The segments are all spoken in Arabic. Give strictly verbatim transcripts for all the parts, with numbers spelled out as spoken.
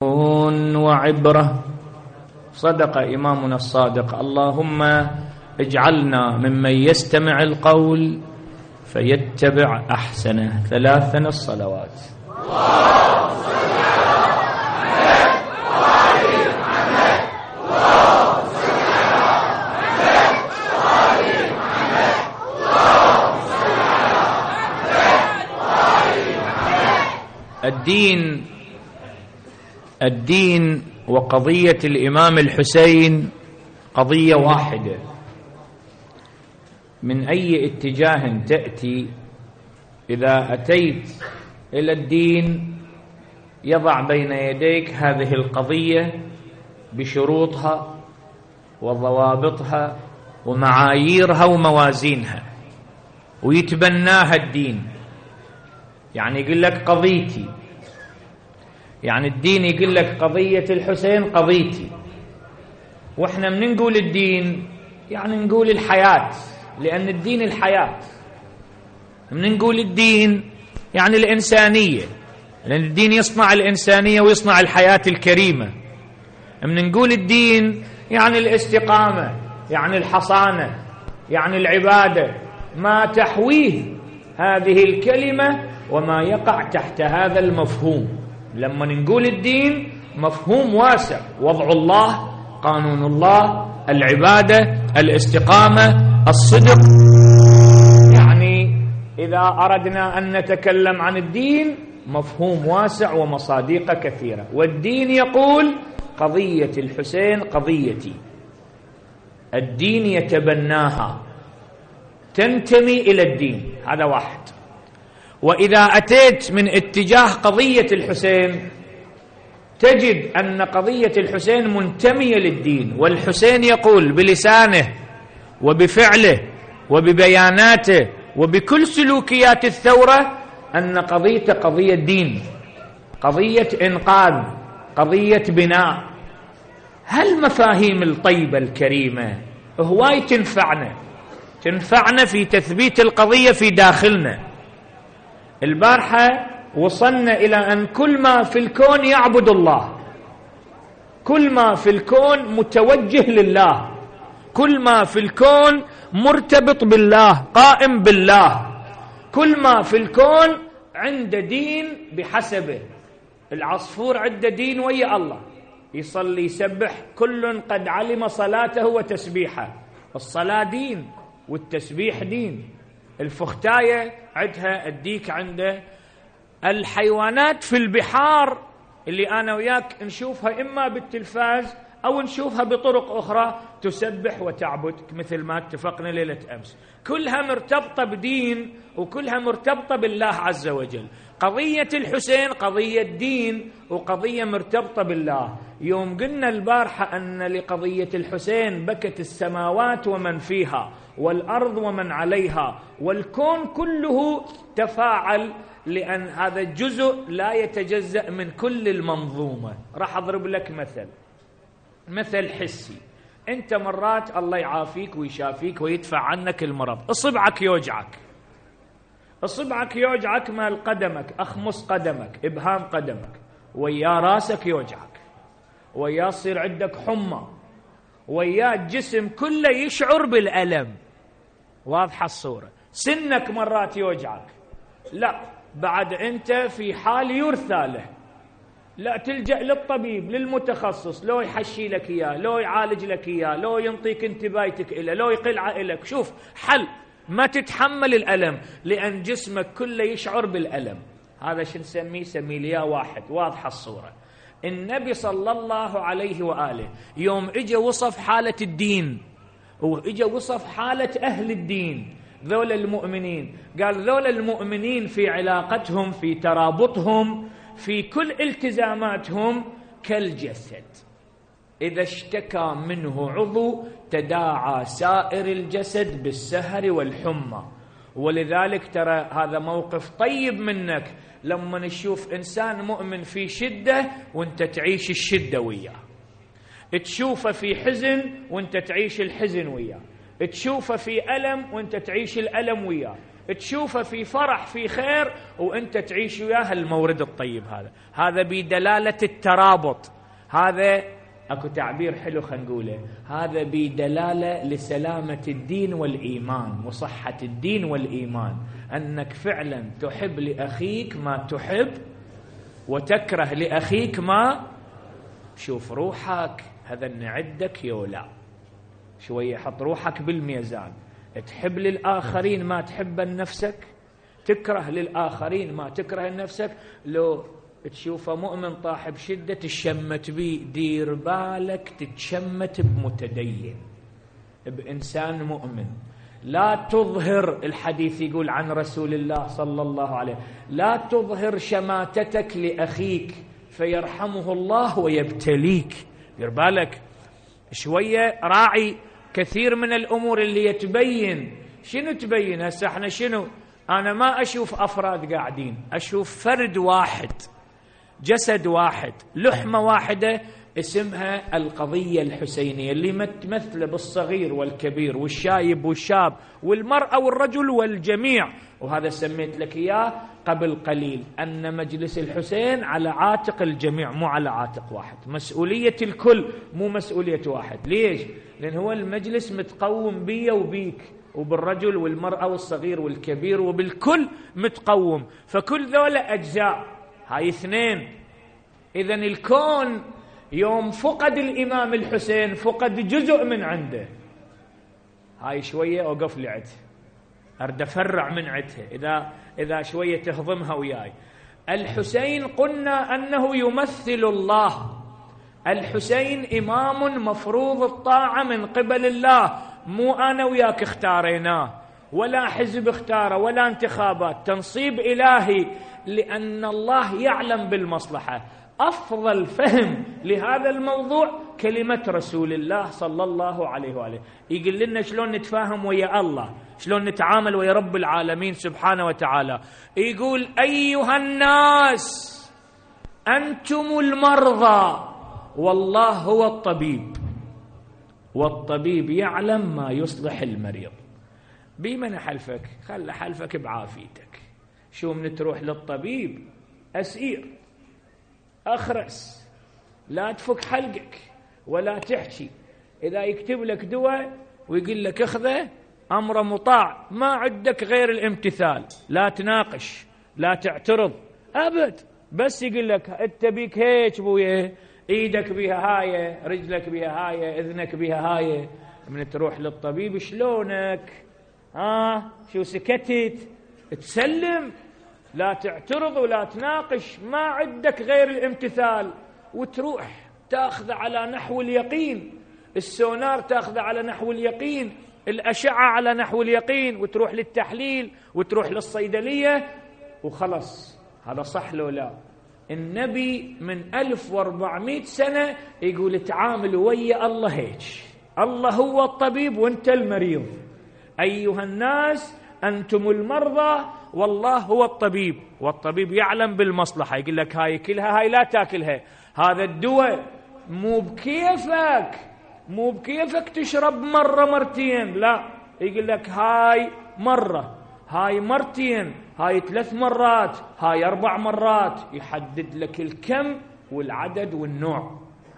وعبرة. صدق إمامنا الصادق: اللهم اجعلنا ممن يستمع القول فيتبع أحسنه. ثلاثا الصلوات. الدين الدين وقضية الإمام الحسين قضية واحدة. من أي اتجاه تأتي، إذا أتيت إلى الدين يضع بين يديك هذه القضية بشروطها وضوابطها ومعاييرها وموازينها، ويتبناها الدين. يعني يقول لك قضيتي، يعني الدين يقول لك قضية الحسين قضيتي. وإحنا من نقول الدين يعني نقول الحياة، لأن الدين الحياة. من نقول الدين يعني الإنسانية، لأن الدين يصنع الإنسانية ويصنع الحياة الكريمة. من نقول الدين يعني الاستقامة، يعني الحصانة، يعني العبادة، ما تحويه هذه الكلمة وما يقع تحت هذا المفهوم. لما نقول الدين مفهوم واسع: وضع الله، قانون الله، العبادة، الاستقامة، الصدق. يعني إذا أردنا أن نتكلم عن الدين مفهوم واسع ومصادق كثيرة. والدين يقول قضية الحسين قضيتي، الدين يتبناها، تنتمي إلى الدين. هذا واحد. وإذا أتيت من اتجاه قضية الحسين تجد أن قضية الحسين منتمية للدين، والحسين يقول بلسانه وبفعله وببياناته وبكل سلوكيات الثورة أن قضيته قضية دين، قضية إنقاذ، قضية بناء. هالمفاهيم الطيبة الكريمة هواي تنفعنا تنفعنا في تثبيت القضية في داخلنا. البارحة وصلنا إلى أن كل ما في الكون يعبد الله، كل ما في الكون متوجه لله، كل ما في الكون مرتبط بالله، قائم بالله، كل ما في الكون عنده دين بحسبه. العصفور عنده دين ويا الله، يصلي يسبح، كل قد علم صلاته وتسبيحه. الصلاة دين والتسبيح دين. الفختاية عندها الديك عنده. الحيوانات في البحار اللي أنا وياك نشوفها إما بالتلفاز أو نشوفها بطرق أخرى تسبح وتعبد، مثل ما اتفقنا ليلة أمس. كلها مرتبطة بدين وكلها مرتبطة بالله عز وجل. قضية الحسين قضية دين وقضية مرتبطة بالله. يوم قلنا البارحة أن لقضية الحسين بكت السماوات ومن فيها والأرض ومن عليها، والكون كله تفاعل، لأن هذا الجزء لا يتجزأ من كل المنظومة. راح أضرب لك مثل مثل حسي. أنت مرات الله يعافيك ويشافيك ويدفع عنك المرض، إصبعك يوجعك، إصبعك يوجعك مال قدمك، أخمص قدمك، إبهام قدمك، ويا راسك يوجعك، ويا يصير عندك حمى، ويا الجسم كله يشعر بالألم. واضحة الصورة. سنك مرات يوجعك، لا بعد أنت في حال يرثى له، لا تلجأ للطبيب للمتخصص، لو يحشي لك إياه، لو يعالج لك إياه، لو ينطيك انتباهتك إليه، لو يقلع إليك. شوف حل، ما تتحمل الألم لأن جسمك كله يشعر بالألم. هذا شو نسميه؟ سميه ليا واحد. واضحة الصورة. النبي صلى الله عليه وآله يوم إجا وصف حالة الدين وإجا وصف حالة أهل الدين، ذول المؤمنين، قال ذول المؤمنين في علاقتهم، في ترابطهم، في كل التزاماتهم كالجسد، إذا اشتكى منه عضو تداعى سائر الجسد بالسهر والحمى. ولذلك ترى هذا موقف طيب منك لما نشوف إنسان مؤمن في شدة وانت تعيش الشدة وياه، تشوفه في حزن وانت تعيش الحزن وياه، تشوفه في ألم وانت تعيش الألم وياه. تشوفه في فرح في خير وانت تعيش وياه المورد الطيب. هذا هذا بدلالة الترابط. هذا اكو تعبير حلو خلينا نقوله، هذا بدلالة لسلامة الدين والإيمان وصحة الدين والإيمان، أنك فعلا تحب لأخيك ما تحب وتكره لأخيك ما. شوف روحك هذا نعدك يولا شوية، حط روحك بالميزان، تحب للآخرين ما تحب لنفسك، تكره للآخرين ما تكره لنفسك. لو تشوفه مؤمن طاح بشدة تشمت بيه، دير بالك تتشمت بمتدين بإنسان مؤمن. لا تظهر، الحديث يقول عن رسول الله صلى الله عليه، لا تظهر شماتتك لأخيك فيرحمه الله ويبتليك. دير بالك شوية، راعي كثير من الأمور اللي يتبين. شنو تبين هسه؟ احنا شنو؟ أنا ما أشوف أفراد قاعدين، أشوف فرد واحد، جسد واحد، لحمة واحدة اسمها القضية الحسينية، اللي متمثلة بالصغير والكبير والشايب والشاب والمرأة والرجل والجميع. وهذا سميت لك إياه قبل قليل، أن مجلس الحسين على عاتق الجميع مو على عاتق واحد، مسؤولية الكل مو مسؤولية واحد. ليش؟ لأن هو المجلس متقوم بي وبيك وبالرجل والمرأة والصغير والكبير وبالكل متقوم، فكل ذولا أجزاء، هاي اثنين. إذن الكون يوم فقد الإمام الحسين فقد جزء من عنده. هاي شوية أوقف لي عدها، أرد أفرع من عدها إذا, إذا شوية تهضمها وياي. الحسين قلنا أنه يمثل الله، الحسين إمام مفروض الطاعة من قبل الله، مو أنا وياك اختاريناه ولا حزب اختاره ولا انتخابات، تنصيب إلهي، لأن الله يعلم بالمصلحة. أفضل فهم لهذا الموضوع كلمة رسول الله صلى الله عليه وآله، يقول لنا شلون نتفاهم ويا الله، شلون نتعامل ويا رب العالمين سبحانه وتعالى. يقول أيها الناس أنتم المرضى والله هو الطبيب، والطبيب يعلم ما يصلح المريض. بمن حلفك؟ خل حلفك بعافيتك. شو من تروح للطبيب أسير أخرس، لا تفك حلقك ولا تحكي، إذا يكتب لك دواء ويقول لك اخذه أمر مطاع، ما عندك غير الامتثال، لا تناقش لا تعترض أبد، بس يقول لك انت بيك هيك بويه، ايدك بيها هاي، رجلك بيها هاي، اذنك بيها هاي. من تروح للطبيب شلونك؟ ها شو سكتت؟ تسلم، لا تعترض ولا تناقش، ما عندك غير الامتثال، وتروح تاخذ على نحو اليقين، السونار تاخذ على نحو اليقين، الأشعة على نحو اليقين، وتروح للتحليل وتروح للصيدلية وخلص. هذا صح لو لا؟ النبي من ألف واربعمائة سنة يقول تعاملوا ويا الله هيك، الله هو الطبيب وانت المريض. أيها الناس أنتم المرضى والله هو الطبيب، والطبيب يعلم بالمصلحة. يقول لك هاي كلها، هاي لا تاكلها، هذا الدواء مو بكيفك، مو بكيفك تشرب مرة مرتين، لا، يقول لك هاي مرة، هاي مرتين، هاي ثلاث مرات، هاي أربع مرات، يحدد لك الكم والعدد والنوع.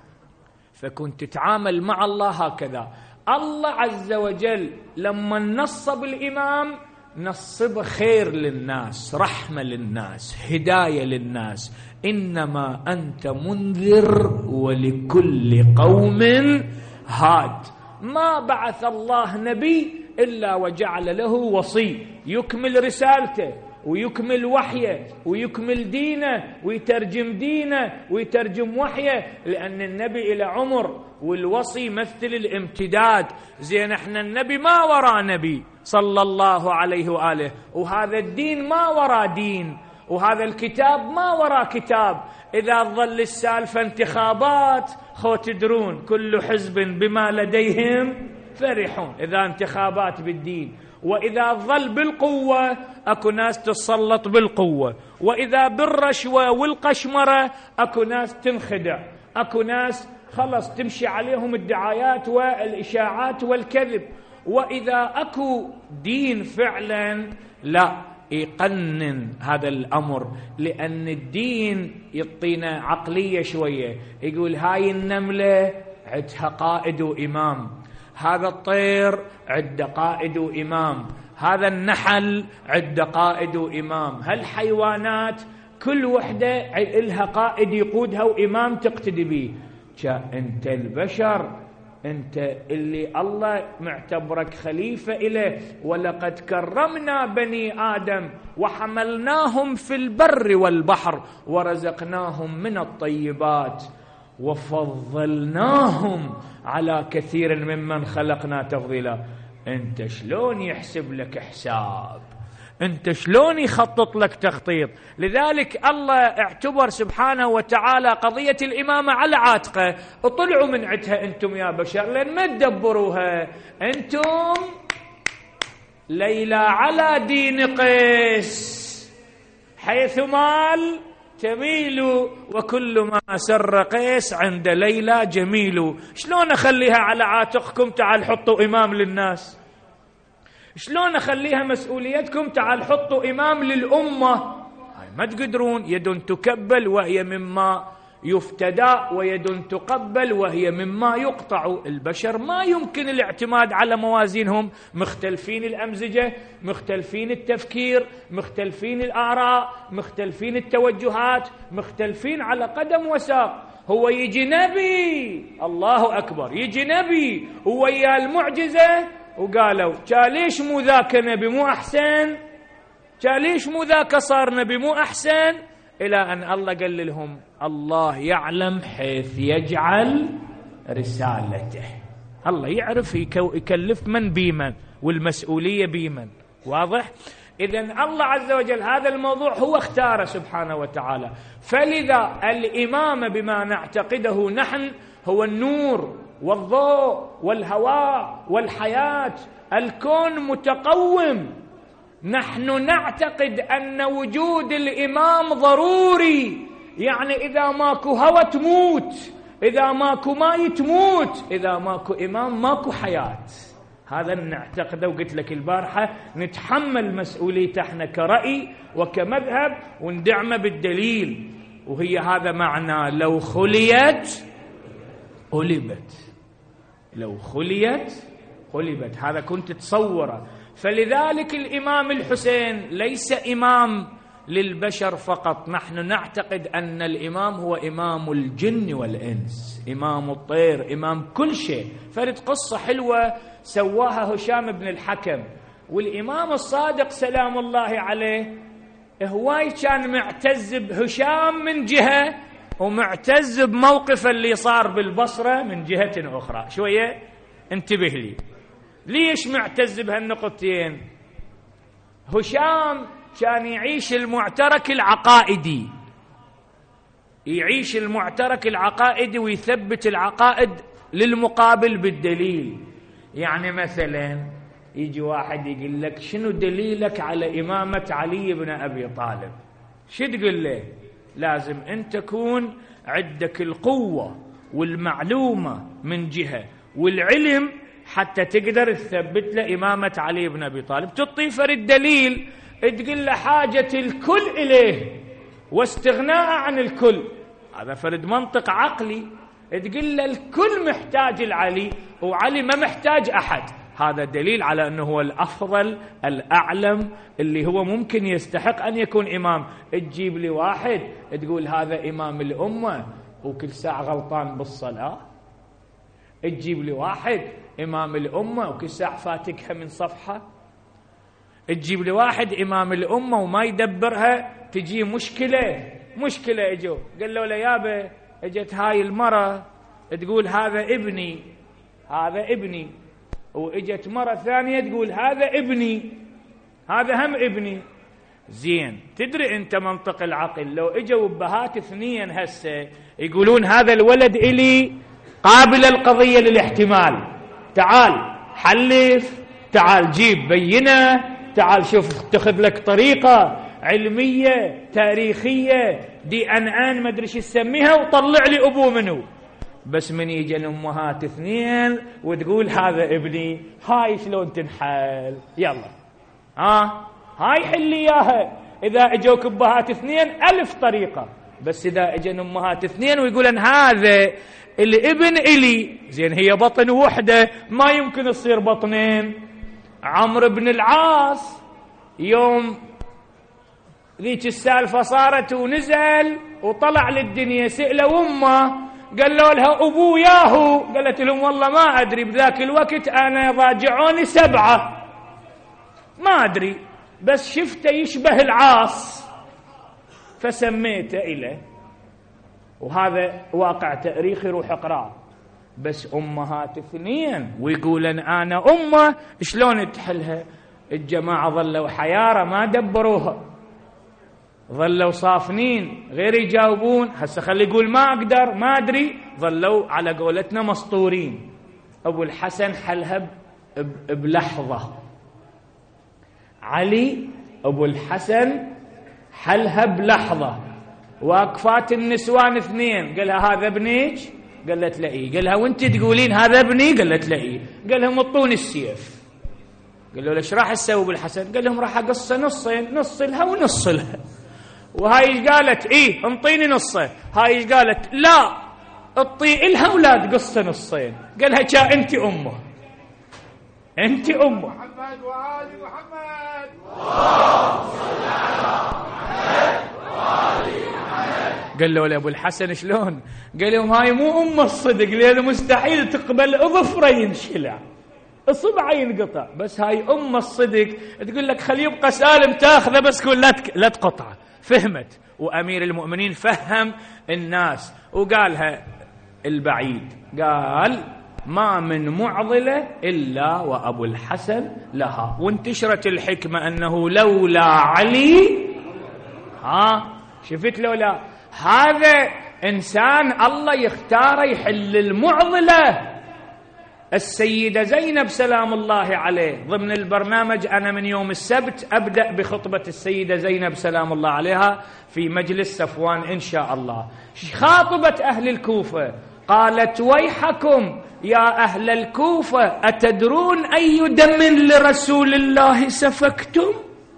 فكنت تتعامل مع الله هكذا. الله عز وجل لما نصب الإمام نصب خير للناس، رحمة للناس، هداية للناس. إنما أنت منذر ولكل قوم هاد. ما بعث الله نبي إلا وجعل له وصي يكمل رسالته ويكمل وحيه ويكمل دينه ويترجم دينه ويترجم وحيه، لأن النبي إلى عمر والوصي مثل الامتداد. زين احنا النبي ما وراء نبي صلى الله عليه وآله، وهذا الدين ما وراء دين، وهذا الكتاب ما وراء كتاب. إذا ظل السالفة انتخابات خو تدرون كل حزب بما لديهم فرحون، إذا انتخابات بالدين. وإذا ظل بالقوة أكو ناس تسلط بالقوة، وإذا بالرشوة والقشمرة أكو ناس تنخدع، أكو ناس خلص تمشي عليهم الدعايات والإشاعات والكذب. وإذا أكو دين فعلا لا، يقنن هذا الأمر، لأن الدين يعطينا عقلية شوية. يقول هاي النملة عندها قائد وإمام، هذا الطير عنده قائد وإمام، هذا النحل عنده قائد وإمام، هالحيوانات كل وحدة لها قائد يقودها وإمام تقتدي به. أنت البشر، أنت اللي الله معتبرك خليفة إليه، ولقد كرمنا بني آدم وحملناهم في البر والبحر ورزقناهم من الطيبات وفضلناهم على كثير ممن خلقنا تفضيلا. أنت شلون يحسب لك حساب؟ أنت شلون يخطط لك تخطيط؟ لذلك الله اعتبر سبحانه وتعالى قضية الإمامة على عاتقه. اطلعوا من عدها أنتم يا بشر، لأن ما تدبروها أنتم. ليلى على دين قيس حيث مال تميل، وكل ما سر قيس عند ليلى جميل. شلون أخليها على عاتقكم؟ تعال حطوا إمام للناس. شلون أخليها مسؤوليتكم؟ تعال حطوا إمام للأمة. هاي ما تقدرون. يد تكبل وهي مما يفتدى، ويد تقبل وهي مما يقطع. البشر ما يمكن الاعتماد على موازينهم، مختلفين الأمزجة، مختلفين التفكير، مختلفين الآراء، مختلفين التوجهات، مختلفين على قدم وساق. هو يجي نبي، الله أكبر، يجي نبي ويا المعجزة وقالوا ليش مو ذاك نبي مو أحسن؟ ليش مو ذاك صار نبي مو أحسن؟ إلى أن الله قال لهم الله يعلم حيث يجعل رسالته. الله يعرف يكلف من بيمن، والمسؤولية بيمن. واضح؟ إذن الله عز وجل هذا الموضوع هو اختاره سبحانه وتعالى. فلذا الإمامة بما نعتقده نحن هو النور والضوء والهواء والحياة. الكون متقوم. نحن نعتقد أن وجود الإمام ضروري، يعني إذا ماكو هوا تموت، إذا ماكو ماء تموت، إذا ماكو إمام ماكو حياة. هذا نعتقده، وقلت لك البارحة نتحمل مسؤوليته احنا كرأي وكمذهب وندعمه بالدليل. وهي هذا معنى لو خليت قلبت، لو خليت قلبت. هذا كنت تصوره. فلذلك الإمام الحسين ليس إمام للبشر فقط. نحن نعتقد أن الإمام هو إمام الجن والإنس، إمام الطير، إمام كل شيء. فرد قصة حلوة سواها هشام بن الحكم. والإمام الصادق سلام الله عليه هواي كان معتز بهشام من جهة، ومعتز بموقف اللي صار بالبصرة من جهة أخرى. شوية انتبه لي، ليش معتز بهالنقطتين؟ هشام كان يعيش المعترك العقائدي، يعيش المعترك العقائدي ويثبت العقائد للمقابل بالدليل. يعني مثلا يجي واحد يقول لك شنو دليلك على إمامة علي بن أبي طالب؟ شو تقول له؟ لازم أن تكون عندك القوة والمعلومة من جهة والعلم حتى تقدر تثبت له إمامة علي بن أبي طالب. تطيفر الدليل، تقول له حاجة الكل إليه واستغناء عن الكل. هذا فرد منطق عقلي. تقول له الكل محتاج العلي وعلي ما محتاج أحد. هذا دليل على أنه هو الأفضل الأعلم اللي هو ممكن يستحق أن يكون إمام. تجيب لي واحد تقول هذا إمام الأمة وكل ساعة غلطان بالصلاة. تجيب لي واحد إمام الأمة وكل ساعة فاتكها من صفحة. تجيب لي واحد إمام الأمة وما يدبرها. تجي مشكلة مشكلة اجوا قال له يابا اجت هاي المرة تقول هذا ابني هذا ابني، واجت مرة ثانية تقول هذا ابني هذا هم ابني. زين، تدري انت منطق العقل لو اجوا بهات اثنين هسه يقولون هذا الولد الي قابل القضية للاحتمال، تعال حلف، تعال جيب بينة، تعال شوف اتخذ لك طريقة علمية تاريخية دي ان ان ما ادري شو تسميها وطلع لي ابوه منو. بس من يجي الامهات اثنين وتقول هذا ابني، هاي شلون تنحل؟ يلا ها هاي حل إياها. إذا اجوك أبهات اثنين ألف طريقة، بس إذا اجن أمهات اثنين ويقولن هذا الابن إلي، زين هي بطن وحدة ما يمكن تصير بطنين. عمرو بن العاص يوم ذيك السالفة صارت ونزل وطلع للدنيا، سألوا أمه قالوا لها أبو ياهو، قالت لهم والله ما أدري، بذاك الوقت أنا ضاجعوني سبعة ما أدري، بس شفته يشبه العاص فسميته إله. وهذا واقع تاريخي، روح اقرأ. بس أمهات اثنين ويقولن أنا أمه، شلون تحلها؟ الجماعة ظلوا حيارة ما دبروها، ظلوا صافنين غير يجاوبون. هسه خلي يقول ما أقدر ما أدري، ظلوا على قولتنا مسطورين. أبو الحسن حلها بلحظة، علي أبو الحسن حلها بلحظة. واقفات النسوان اثنين، قالها هذا ابنك؟ قالت لا إيه. قالها وانت تقولين هذا ابني؟ قالت لا إيه. قالهم اعطوني السيف. قالوا ليش راح تسوي بالحسن؟ قال لهم راح اقصه نصين، نص لها ونص لها. وهاي ايش قالت؟ ايه انطيني نصه. هاي ايش قالت؟ لا اطي لها ولا تقصه نصين. قالها جاء انت امه، انت امه. محمد وآل محمد. قال له ابو الحسن شلون؟ قال لهم هاي مو ام الصدق، لانه مستحيل تقبل اظفره ينشلع، اصبعه ينقطع، بس هاي ام الصدق تقول لك خليه يبقى سالم تاخذه بس كل لا لا تقطعه. فهمت، وامير المؤمنين فهم الناس وقالها البعيد، قال ما من معضله الا وابو الحسن لها. وانتشرت الحكمه انه لولا علي، ها شفت لولا هذا انسان الله يختاره يحل المعضله. السيدة زينب سلام الله عليه ضمن البرنامج، أنا من يوم السبت أبدأ بخطبة السيدة زينب سلام الله عليها في مجلس صفوان إن شاء الله. خاطبت أهل الكوفة قالت ويحكم يا أهل الكوفة أتدرون أي دم لرسول الله سفكتم؟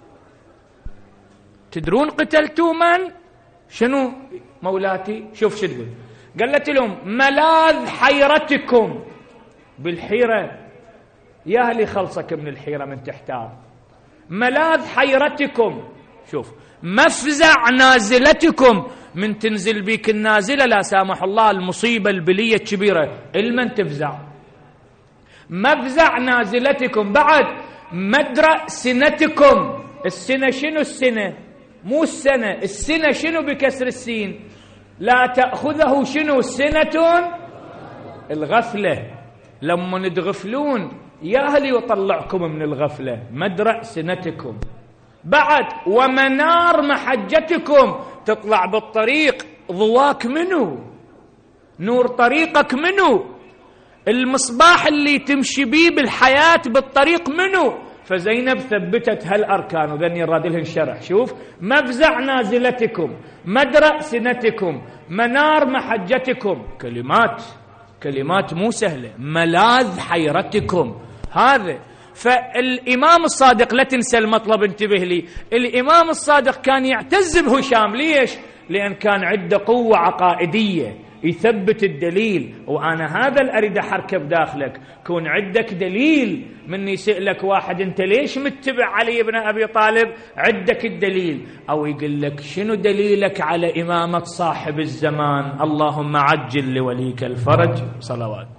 تدرون قتلتوا من؟ شنو مولاتي؟ شوف شو تقول. قالت لهم ملاذ حيرتكم بالحيرة، يا اللي خلصك من الحيرة من تحتار. ملاذ حيرتكم، شوف مفزع نازلتكم، من تنزل بيك النازلة لا سامح الله المصيبة البلية الكبيرة المن تفزع. مفزع نازلتكم، بعد مدرأ سنتكم. السنة شنو؟ السنة مو السنة، السنة شنو بكسر السين؟ لا تأخذه شنو؟ سنة الغفلة، لما تغفلون يا أهلي يطلعكم من الغفلة. مدرأ سنتكم. بعد ومنار محجتكم، تطلع بالطريق ضواك منو؟ نور طريقك منو؟ المصباح اللي تمشي بيه بالحياة بالطريق منو؟ فزينب ثبتت هالأركان وذني الرادلهن شرح. شوف مفزع نازلتكم، مدرأ سنتكم، منار محجتكم، كلمات كلمات مو سهلة. ملاذ حيرتكم، هذا. فالإمام الصادق لا تنسى المطلب، انتبه لي. الإمام الصادق كان يعتز بهشام، ليش؟ لأن كان عنده قوة عقائدية يثبت الدليل. وأنا هذا اللي أريد أحركه بداخلك، كون عندك دليل. من يسألك واحد أنت ليش متبع علي بن أبي طالب؟ عندك الدليل. أو يقول لك شنو دليلك على إمامة صاحب الزمان؟ اللهم عجل لوليك الفرج. صلوات.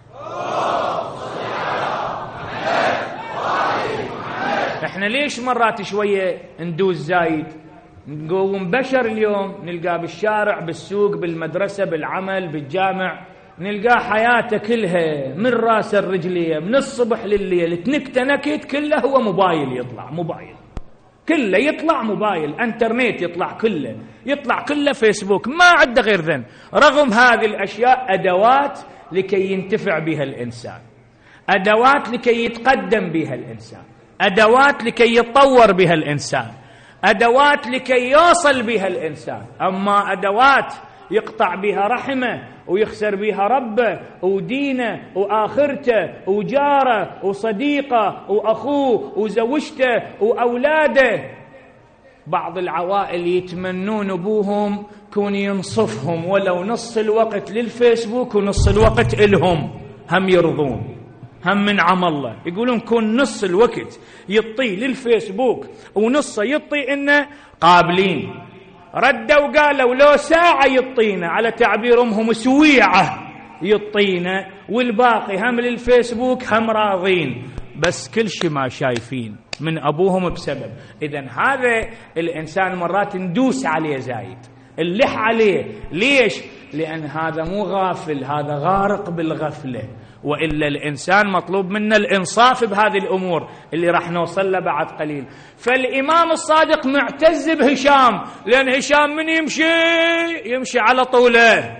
احنا ليش مرات شوية ندوز زايد؟ نقوم بشر اليوم نلقاه بالشارع بالسوق بالمدرسة بالعمل بالجامع، نلقاه حياته كلها من راس الرجلية من الصبح لليل تنكت نكت كله هو موبايل، يطلع موبايل كله، يطلع موبايل، انترنت يطلع كله، يطلع كله فيسبوك، ما عنده غير ذن. رغم هذه الأشياء أدوات لكي ينتفع بها الإنسان، أدوات لكي يتقدم بها الإنسان، أدوات لكي يتطور بها الإنسان، أدوات لكي يوصل بها الإنسان. أما أدوات يقطع بها رحمه ويخسر بها ربه ودينه وآخرته وجاره وصديقه وأخوه وزوجته وأولاده. بعض العوائل يتمنون أبوهم كون ينصفهم ولو نص الوقت للفيسبوك ونص الوقت إلهم، هم يرضون، هم من عم الله يقولون كون نص الوقت يطي للفيسبوك ونصه يطي إنه قابلين. ردوا وقالوا لو ساعة يطينا، على تعبير أمهم سويعة يطينا، والباقي هم للفيسبوك هم راضين، بس كل شيء ما شايفين من أبوهم بسبب. إذن هذا الإنسان مرات ندوس عليه زايد، اللح عليه. ليش؟ لأن هذا مو غافل، هذا غارق بالغفلة. وإلا الإنسان مطلوب منا الإنصاف بهذه الأمور اللي راح نوصل له بعد قليل. فالإمام الصادق معتز بهشام، لأن هشام من يمشي يمشي على طوله،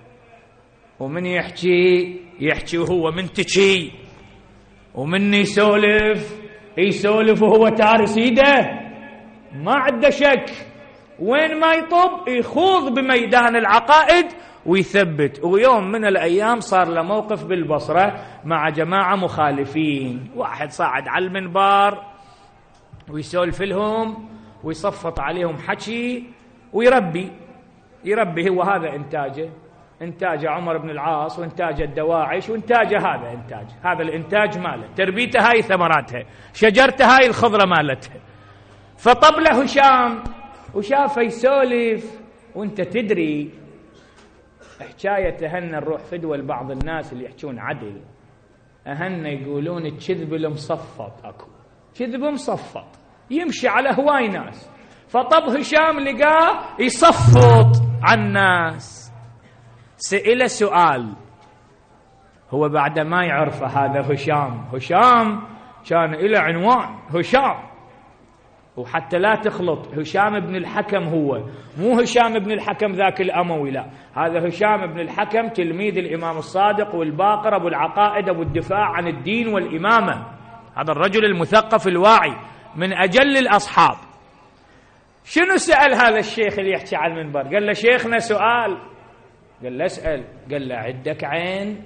ومن يحكي يحكي وهو منتشي، ومن يسولف يسولف وهو تارس ايده، ما عنده شك. وين ما يطب يخوض بميدان العقائد ويثبت. ويوم من الأيام صار له موقف بالبصرة مع جماعة مخالفين، واحد صعد على المنبر ويسولف لهم ويصفط عليهم حكي ويربي يربي هو هذا إنتاجه، إنتاج عمر بن العاص وإنتاج الدواعش وإنتاج هذا إنتاج، هذا الإنتاج ماله، تربيته هاي ثمراتها، شجرته هاي الخضرة مالتها. فطب له هشام وشافه يسولف، وانت تدري حكاية أهن نروح فدوى لبعض الناس اللي يحكون عدل، أهن يقولون الكذب المصفط، أكو كذب مصفط يمشي على هواي ناس. فطب هشام لقاه يصفط عن الناس، سئل سؤال، هو بعد ما يعرفه هذا هشام، هشام كان إلى عنوان هشام، وحتى لا تخلط هشام بن الحكم، هو مو هشام بن الحكم ذاك الأموي، لا، هذا هشام بن الحكم تلميذ الإمام الصادق والباقر أبو العقائد أبو الدفاع عن الدين والإمامة، هذا الرجل المثقف الواعي من أجل الأصحاب. شنو سأل هذا الشيخ اللي يحكي على المنبر؟ قال له شيخنا سؤال. قال له اسأل. قال له عندك عين؟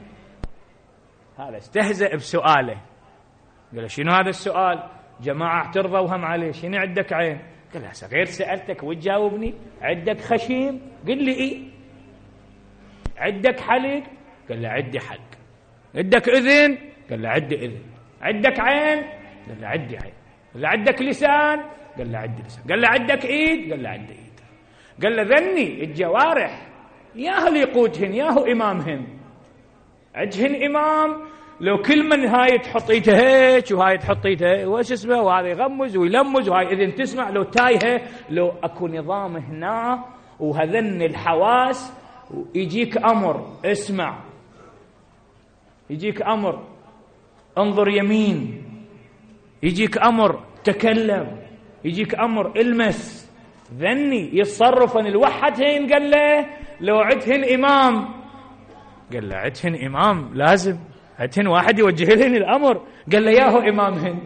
هذا استهزأ بسؤاله. قال له شنو هذا السؤال؟ جماعة اعترضوا وهم عليه، شنو عندك عين؟ قال له غير سألتك وتجاوبني. عندك خشيم؟ قل لي إيه. عندك حلق؟ قال له عندي حلق. عندك أذن؟ قال له عندي أذن. عندك عين؟ قال له عندي عين. قال له عندك لسان؟ قال له عندي لسان. قال له عندك إيد؟ قال له عندي إيد. قال له ذني الجوارح ياهو اللي يقودهن، ياهو إمامهن، عندهن إمام، لو كل من هاي تحط ايدها هيك وهاي تحط ايدها وش اسمه، وهذا يغمز ويلمز وهاي اذن تسمع، لو تايهه، لو اكو نظام هنا وهذن الحواس، يجيك امر اسمع، يجيك امر انظر يمين، يجيك امر تكلم، يجيك امر المس، ذني يتصرفن الوحدهن. قال له لو عدهن امام. قال له عدهن امام لازم عدهن واحد يوجه لهن الامر. قال له ياهو امامهن،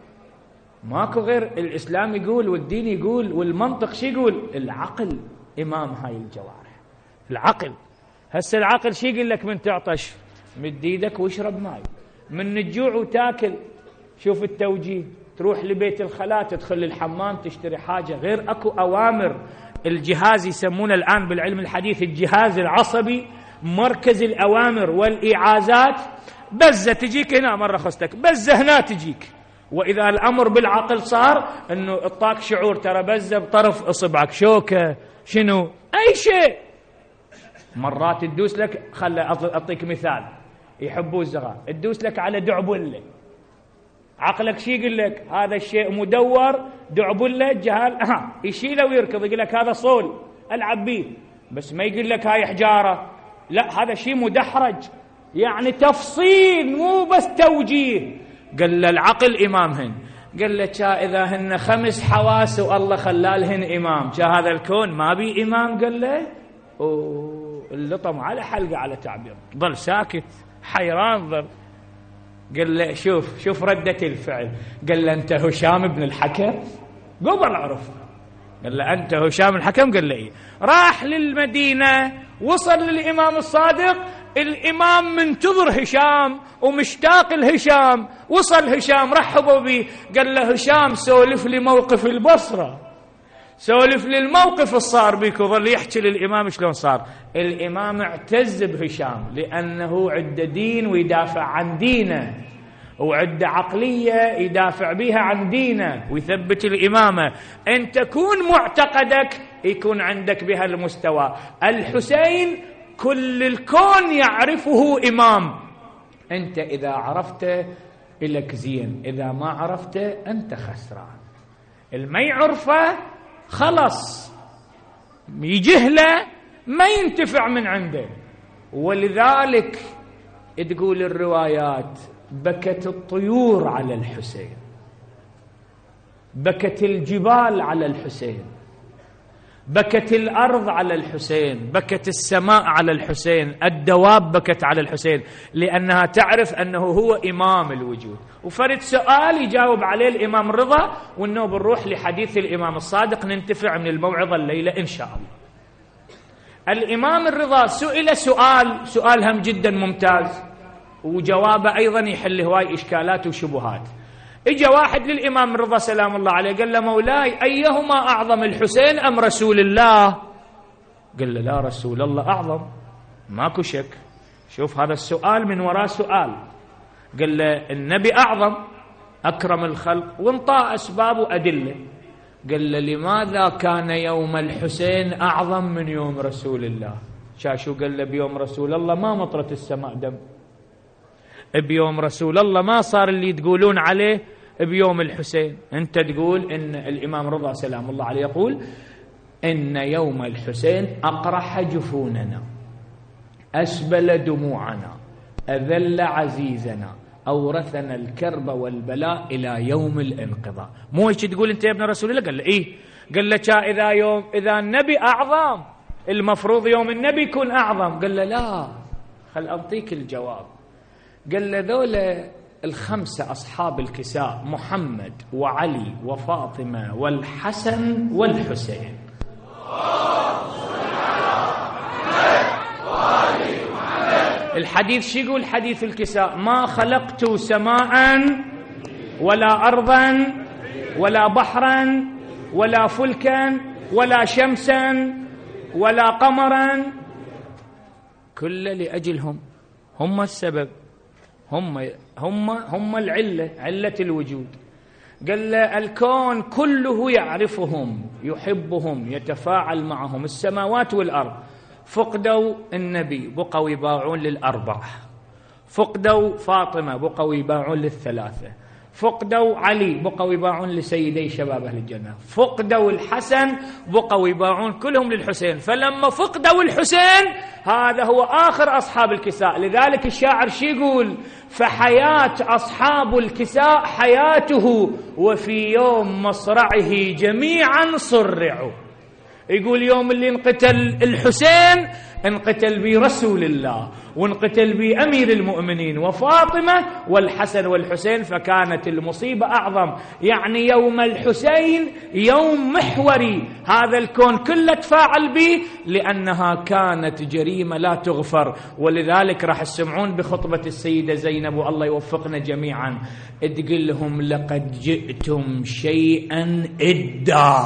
ماكو غير. الاسلام يقول والدين يقول والمنطق شي يقول؟ العقل امام هاي الجوارح، العقل. هسه العقل شي يقول لك؟ من تعطش مد ايدك واشرب ماي، من الجوع وتاكل شوف التوجيه، تروح لبيت الخلاء، تدخل الحمام، تشتري حاجه، غير اكو اوامر. الجهاز يسمونه الان بالعلم الحديث الجهاز العصبي، مركز الاوامر والاعازات. بزه تجيك هنا مره خستك، بزه هنا تجيك. واذا الامر بالعقل صار انه اعطاك شعور ترى بزه بطرف اصبعك، شوكه، شنو، اي شيء. مرات تدوس لك، خل اعطيك مثال، يحبوا الزغار، تدوس لك على دعبله، عقلك شي يقول لك؟ هذا الشيء مدور، دعبله، جهال، ها يشيله ويركض، يقول لك هذا صول العب بيه، بس ما يقول لك هاي حجاره، لا، هذا شيء مدحرج، يعني تفصيل مو بس توجيه. قال له العقل إمامهن. قال له إذا هن خمس حواس والله خلالهن إمام، هذا الكون ما بي إمام؟ قال له اللطم على حلقة على تعبير، ظل ساكت حيران ظل. قال له شوف شوف ردة الفعل. قال له أنت هشام بن الحكم؟ قبل عرف قال له أنت هشام الحكم؟ قال له إيه. راح للمدينة، وصل للإمام الصادق، الإمام منتظر هشام ومشتاق الهشام. وصل هشام، رحبوا به، قال له هشام سولف لي موقف البصرة، سولف لي الموقف الصار بك. وظل يحكي للإمام شلون صار. الإمام اعتز بهشام لأنه عد دين ويدافع عن دينه، وعد عقلية يدافع بها عن دينه ويثبت الإمامة. أن تكون معتقدك يكون عندك بها المستوى. الحسين كل الكون يعرفه إمام، أنت إذا عرفته إلك زين، إذا ما عرفته أنت خسران. الما يعرفه خلص يجهله ما ينتفع من عنده. ولذلك تقول الروايات بكت الطيور على الحسين، بكت الجبال على الحسين، بكت الأرض على الحسين، بكت السماء على الحسين، الدواب بكت على الحسين، لأنها تعرف أنه هو إمام الوجود. وفرد سؤال يجاوب عليه الإمام الرضا، وأنه بنروح لحديث الإمام الصادق ننتفع من الموعظة الليلة إن شاء الله. الإمام الرضا سئل سؤال، سؤال هم جدا ممتاز، وجوابه أيضا يحل هواي إشكالات وشبهات. اجى واحد للإمام الرضا سلام الله عليه قال له مولاي أيهما أعظم، الحسين أم رسول الله؟ قال له لا، رسول الله أعظم، ماكو شك. شوف هذا السؤال من وراء سؤال. قال له النبي أعظم، أكرم الخلق، وانطى أسباب وأدلة. قال له لماذا كان يوم الحسين أعظم من يوم رسول الله؟ شاشو قال له بيوم رسول الله ما مطرت السماء دم، بيوم رسول الله ما صار اللي تقولون عليه بيوم الحسين. أنت تقول إن الإمام رضا سلام الله عليه يقول إن يوم الحسين أقرح جفوننا، أسبل دموعنا، أذل عزيزنا، أورثنا الكرب والبلاء إلى يوم الانقضاء. مو هيك تقول أنت يا ابن رسول الله؟ قال له إيه. قال له إذا يوم إذا النبي أعظم المفروض يوم النبي يكون أعظم. قال له لا، خل أعطيك الجواب. قال له ذولا الخمسة أصحاب الكساء محمد وعلي وفاطمة والحسن والحسين. الحديث شو يقول؟ حديث الكساء ما خلقت سماء ولا أرضا ولا بحرا ولا فلكا ولا شمسا ولا قمرا، كل لأجلهم، هم السبب، هم هم هم العلة، علة الوجود. قال له الكون كله يعرفهم، يحبهم، يتفاعل معهم، السماوات والأرض. فقدوا النبي بقوا يباعون للأربعة، فقدوا فاطمة بقوا يباعون للثلاثة، فقدوا علي بقوا يباعون لسيدي شباب أهل الجنة، فقدوا الحسن بقوا يباعون كلهم للحسين. فلما فقدوا الحسين هذا هو آخر أصحاب الكساء. لذلك الشاعر شي يقول؟ فحياة أصحاب الكساء حياته، وفي يوم مصرعه جميعا صرعوا. يقول يوم اللي انقتل الحسين انقتل بي رسول الله، وانقتل بي أمير المؤمنين وفاطمة والحسن والحسين، فكانت المصيبة أعظم. يعني يوم الحسين يوم محوري، هذا الكون كله تفاعل به، لأنها كانت جريمة لا تغفر. ولذلك راح تسمعون بخطبة السيدة زينب والله يوفقنا جميعا تقول لهم لقد جئتم شيئا إدا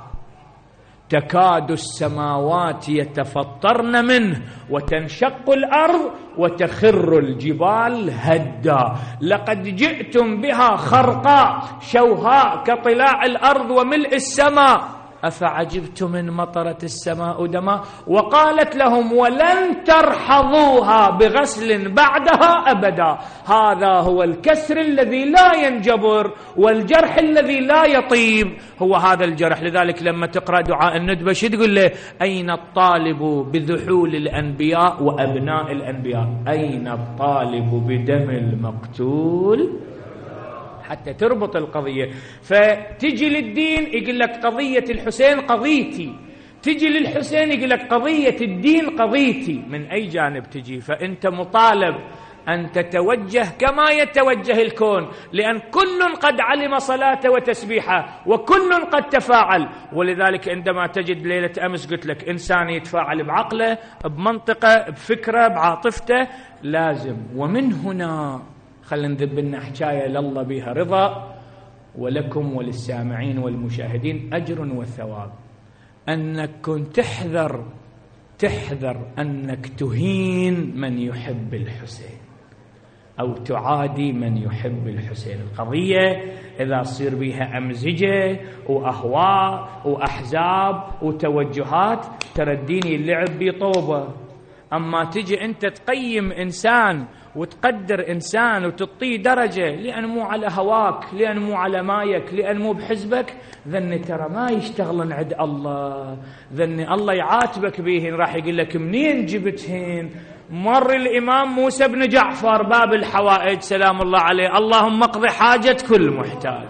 تكاد السماوات يتفطرن منه وتنشق الأرض وتخر الجبال هدا. لقد جئتم بها خرقاء شوهاء كطلاع الأرض وملء السماء، أفعجبتم من مطرت السماء دماء. وقالت لهم ولن ترحضوها بغسل بعدها أبدا. هذا هو الكسر الذي لا ينجبر، والجرح الذي لا يطيب هو هذا الجرح. لذلك لما تقرأ دعاء الندبة شو تقول له؟ أين الطالب بذحول الأنبياء وأبناء الأنبياء؟ أين الطالب بدم المقتول؟ حتى تربط القضية. فتجي للدين يقول لك قضية الحسين قضيتي، تجي للحسين يقول لك قضية الدين قضيتي. من أي جانب تجي؟ فأنت مطالب أن تتوجه كما يتوجه الكون، لأن كل قد علم صلاته وتسبيحه وكل قد تفاعل. ولذلك عندما تجد ليلة أمس قلت لك إنسان يتفاعل بعقله، بمنطقة، بفكرة، بعاطفته، لازم. ومن هنا خلينا نذب لنا حكاية لله بها رضا، ولكم وللسامعين والمشاهدين أجر وثواب. أنك كنت تحذر تحذر أنك تهين من يحب الحسين أو تعادي من يحب الحسين. القضية إذا صير بها أمزجة وأهواء وأحزاب وتوجهات، ترى الدين اللعب بطوبة. أما تجي أنت تقيم إنسان وتقدر إنسان وتعطيه درجة لأن مو على هواك، لأن مو على مايك، لأن مو بحزبك، ذني ترى ما يشتغلن عند الله، ذني الله يعاتبك بيهن. راح يقول لك منين جبتهن؟ مر الإمام موسى بن جعفر باب الحوائج سلام الله عليه، اللهم اقضي حاجة كل محتاج.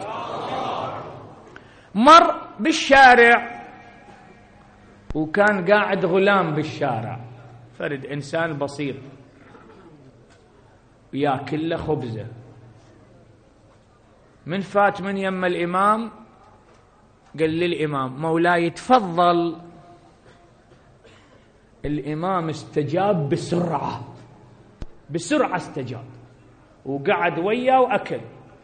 مر بالشارع وكان قاعد غلام بالشارع، فرد إنسان بسيط ياكل له خبزة. من فات من يم الإمام قال للإمام مولاي تفضل. الإمام استجاب بسرعة بسرعة استجاب وقعد وياه وأكل.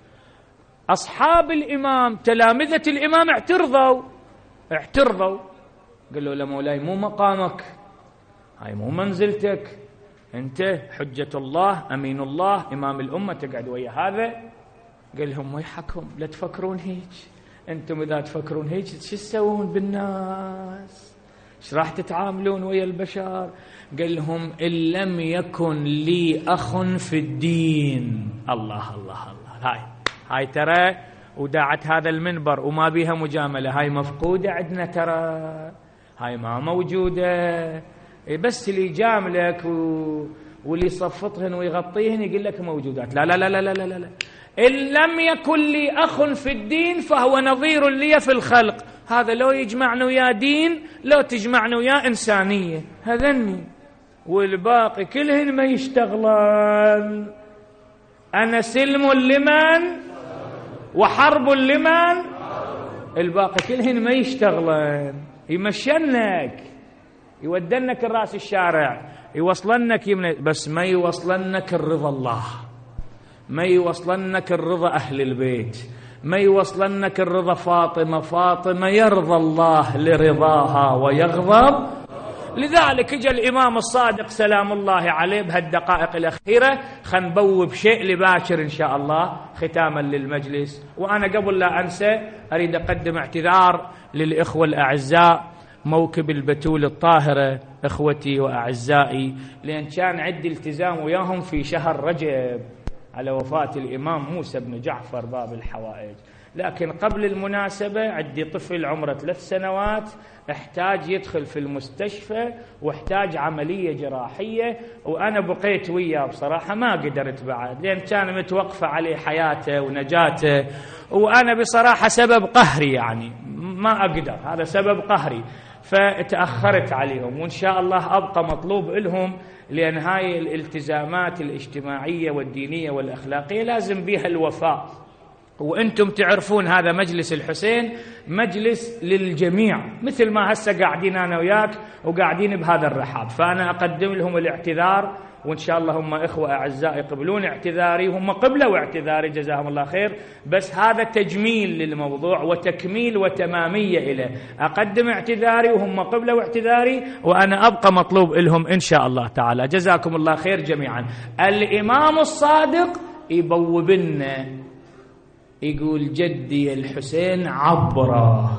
أصحاب الإمام تلامذة الإمام اعترضوا اعترضوا قالوا له مولاي مو مقامك، هاي مو منزلتك، أنت حجة الله أمين الله إمام الأمة تقعد ويا هذا. قال لهم ويحكم لا تفكرون هيك، أنتم إذا تفكرون هيك شو تسوون بالناس؟ ايش راح تتعاملون ويا البشر؟ قال لهم إن لم يكن لي أخ في الدين. الله الله الله. هاي هاي ترى وداعت هذا المنبر وما بيها مجاملة، هاي مفقودة عندنا ترى، هاي ما موجودة. بس اللي يجاملك و... واللي يصفطهن ويغطيهن يقول لك موجودات. لا لا لا لا لا لا لا. إن لم يكن لي أخ في الدين فهو نظير لي في الخلق. هذا لو يجمعنا ويا دين، لو تجمعنا ويا إنسانية، هذني. والباقي كلهن ما يشتغلان. أنا سلم لمن وحرب لمن، الباقي كلهن ما يشتغلان. يمشنك، يودنك الراس الشارع، يوصلنك يمن، بس ما يوصلنك الرضا الله، ما يوصلنك الرضا أهل البيت، ما يوصلنك الرضا فاطمة. فاطمة يرضى الله لرضاها ويغضب. لذلك اجى الإمام الصادق سلام الله عليه بهالدقائق الأخيرة. خلينا نبوب شيء لباكر إن شاء الله ختاما للمجلس. وأنا قبل لا أنسى أريد أقدم اعتذار للإخوة الأعزاء موكب البتول الطاهرة، إخوتي وأعزائي، لأن كان عندي التزام وياهم في شهر رجب على وفاة الإمام موسى بن جعفر باب الحوائج. لكن قبل المناسبة عندي طفل عمره ثلاث سنوات احتاج يدخل في المستشفى واحتاج عملية جراحية، وأنا بقيت وياه بصراحة ما قدرت بعد، لأن كان متوقفة عليه حياته ونجاته، وأنا بصراحة سبب قهري، يعني ما أقدر، هذا سبب قهري، فتأخرت عليهم. وإن شاء الله أبقى مطلوب لهم، لأن هاي الالتزامات الاجتماعية والدينية والأخلاقية لازم بها الوفاء. وأنتم تعرفون هذا مجلس الحسين مجلس للجميع، مثل ما هسه قاعدين أنا وياك وقاعدين بهذا الرحاب. فأنا أقدم لهم الاعتذار، وإن شاء الله هم إخوة أعزاء يقبلون اعتذاري، هم قبلوا اعتذاري جزاهم الله خير، بس هذا تجميل للموضوع وتكميل وتمامية إليه. أقدم اعتذاري وهم قبلوا اعتذاري، وأنا أبقى مطلوب لهم إن شاء الله تعالى. جزاكم الله خير جميعا. الإمام الصادق يبوبنا يقول جدي الحسين عبرة،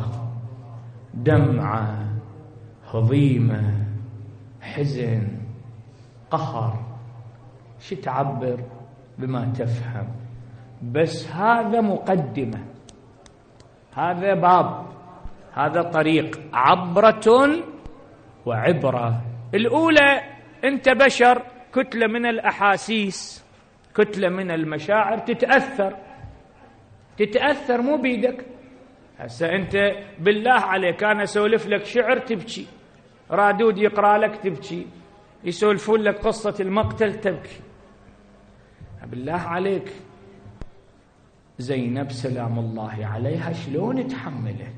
دمعة، هضيمة، حزن، قهر، شو تعبر بما تفهم، بس هذا مقدمة، هذا باب، هذا طريق، عبرة وعبرة. الأولى أنت بشر، كتلة من الأحاسيس، كتلة من المشاعر، تتأثر تتأثر مو بيدك. هسه أنت بالله عليك أنا أسولف لك شعر تبكي، رادود يقرأ لك تبكي، يسولفون لك قصة المقتل تبكي، بالله عليك زينب سلام الله عليها شلون تحملت؟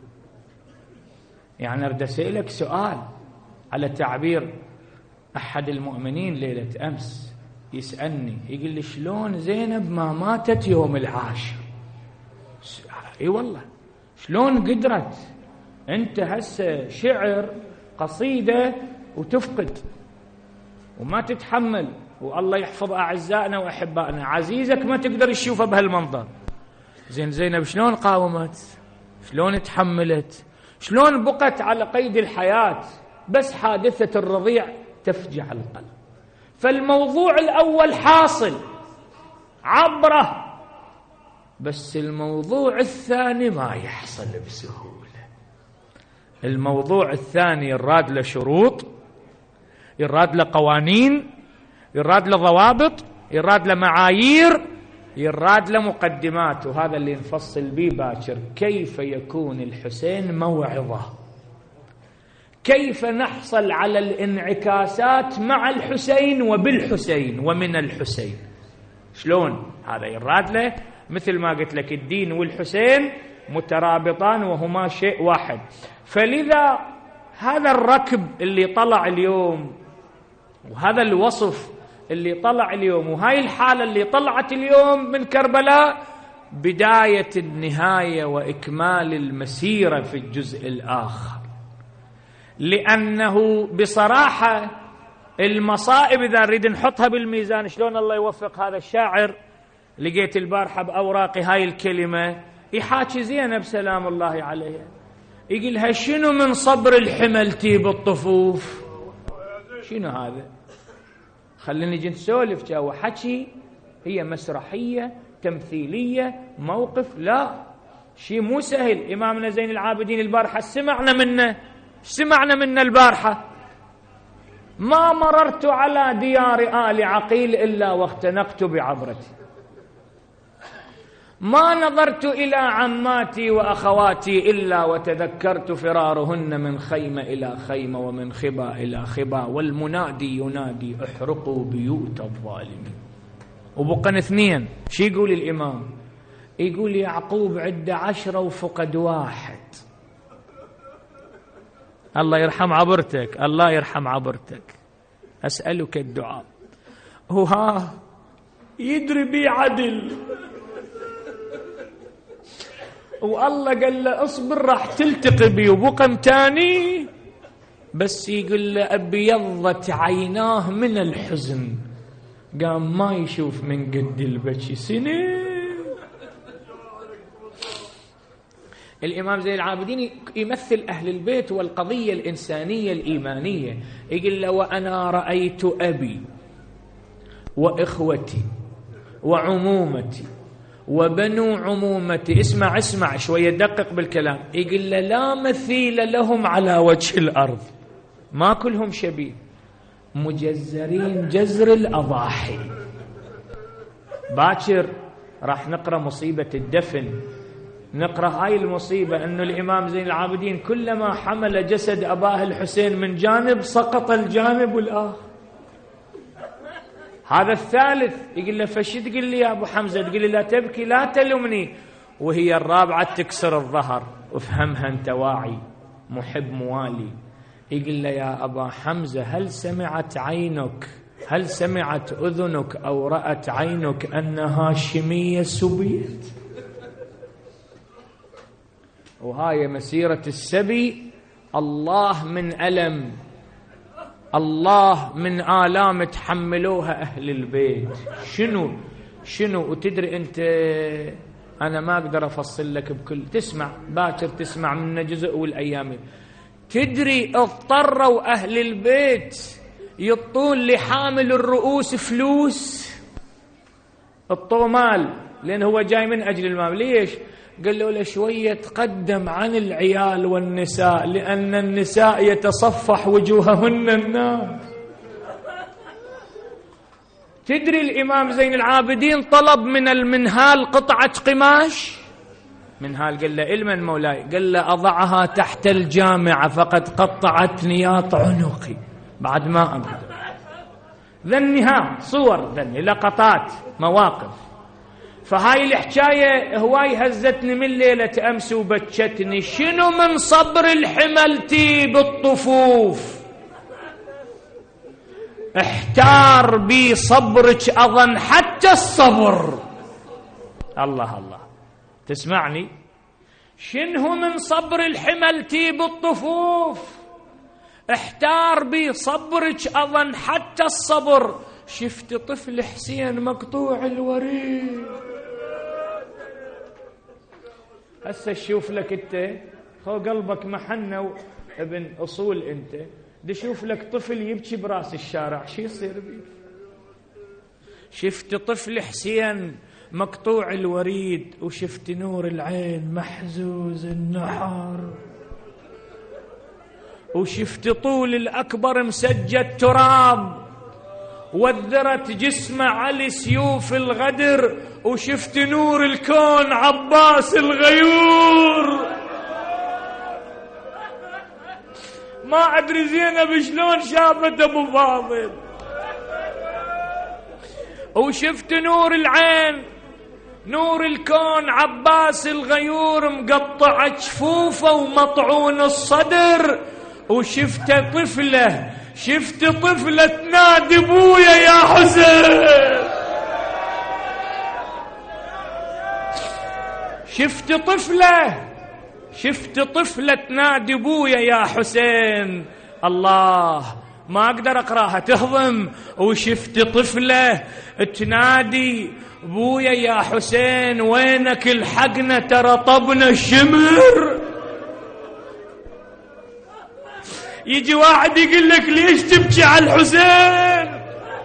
يعني أريد أسألك سؤال على تعبير أحد المؤمنين ليلة أمس، يسألني يقول لي شلون زينب ما ماتت يوم العاشر؟ اي والله شلون قدرت؟ انت هسه شعر قصيدة وتفقد وما تتحمل، والله يحفظ أعزائنا وأحبائنا، عزيزك ما تقدر تشوفه بهالمنظر. زين زينب شلون قاومت؟ شلون تحملت؟ شلون بقت على قيد الحياة؟ بس حادثة الرضيع تفجع القلب. فالموضوع الأول حاصل عبره، بس الموضوع الثاني ما يحصل بسهولة. الموضوع الثاني يراد له شروط، يراد له قوانين، يراد له ضوابط، يراد له معايير، يراد له مقدمات، وهذا اللي نفصل به باكر. كيف يكون الحسين موعظة؟ كيف نحصل على الانعكاسات مع الحسين وبالحسين ومن الحسين؟ شلون؟ هذا يراد له، مثل ما قلت لك الدين والحسين مترابطان وهما شيء واحد. فلذا هذا الركب اللي طلع اليوم، وهذا الوصف اللي طلع اليوم، وهاي الحالة اللي طلعت اليوم من كربلاء، بداية النهاية وإكمال المسيرة في الجزء الآخر. لأنه بصراحة المصائب إذا نريد نحطها بالميزان، شلون الله يوفق هذا الشاعر، لقيت البارحة بأوراقي هاي الكلمة، يحاكي زينب سلام الله عليها، يقولها شنو من صبر الحملتي بالطفوف؟ شنو هذا؟ خلينا نجي نسولف جوا حكي، هي مسرحية تمثيلية موقف، لا شيء مو سهل. إمامنا زين العابدين البارحة سمعنا منه، سمعنا منه البارحة، ما مررت على ديار آل عقيل إلا واختنقت بعبرتي، ما نظرت إلى عماتي وأخواتي إلا وتذكرت فرارهن من خيمة إلى خيمة ومن خبا إلى خبا، والمنادي ينادي احرقوا بيوت الظالمين. وبقن اثنين، شو يقول الإمام؟ يقول يعقوب عد عشرة وفقد واحد. الله يرحم عبرتك، الله يرحم عبرتك، أسألك الدعاء. وها يدري بي عدل، والله قال له اصبر راح تلتقي بي، وبقم تاني بس يقول له أبيضت عيناه من الحزن، قام ما يشوف من قد البكي سنين. الإمام زين العابدين يمثل أهل البيت والقضية الإنسانية الإيمانية، يقول له وأنا رأيت أبي وإخوتي وعمومتي وبنو عمومتي، اسمع اسمع شوية دقق بالكلام، يقول له لا مثيل لهم على وجه الأرض، ما كلهم شبيه، مجزرين جزر الأضاحي. باكر راح نقرأ مصيبة الدفن، نقرأ هاي المصيبة، أنه الإمام زين العابدين كلما حمل جسد أباه الحسين من جانب سقط الجانب الآخر. هذا الثالث يقول له فشي تقول لي يا أبو حمزة؟ تقول لي لا تبكي لا تلمني. وهي الرابعة تكسر الظهر، افهمها أنت واعي محب موالي. يقول له يا أبا حمزة هل سمعت عينك، هل سمعت أذنك أو رأت عينك أن هاشمية سبيت؟ وهاي مسيرة السبي، الله من ألم، الله من آلام تحملوها أهل البيت. شنو شنو وتدري أنت، أنا ما أقدر أفصل لك بكل، تسمع باكر تسمع منا جزء والأيام، تدري اضطروا أهل البيت يطون لحامل الرؤوس فلوس الطومال، لأن هو جاي من أجل المال. ليش؟ قالوا له شوية تقدم عن العيال والنساء، لأن النساء يتصفح وجوههن النار. تدري الإمام زين العابدين طلب من المنهال قطعة قماش، منهال قال له إلمن مولاي؟ قال له أضعها تحت الجامعة فقد قطعت نياط عنقي، بعد ما أقدر. ذني ها صور، ذني لقطات مواقف. فهاي الحكاية هواي هزتني من ليلة أمس وبكتني. شنو من صبر الحملتي بالطفوف، احتار بي صبرك أظن حتى الصبر. الله الله، تسمعني؟ شنو من صبر الحملتي بالطفوف، احتار بي صبرك أظن حتى الصبر. شفت طفل حسين مقطوع الوريد. هسه شوف لك انت، خو قلبك محنة ابن اصول، انت دي شوف لك طفل يبكي براس الشارع، شو يصير بيه؟ شفت طفل حسين مقطوع الوريد، وشفت نور العين محزوز النحر، وشفت طول الأكبر مسجد تراب، وذرت جسمه على سيوف الغدر، وشفت نور الكون عباس الغيور. ما أدري زينب شلون شافت أبو فاضل. وشفت نور العين، نور الكون عباس الغيور، مقطع جفوفه ومطعون الصدر. وشفت طفلة، شفت طفلة تنادي بويا يا حسين. شفت طفلة، شفت طفلة تنادي بويا يا حسين. الله، ما أقدر أقراها تهضم. وشفت طفلة تنادي بويا يا حسين، وينك الحقنا ترى طبنا الشمر. يجي واحد يقول لك ليش تبكي على الحسين؟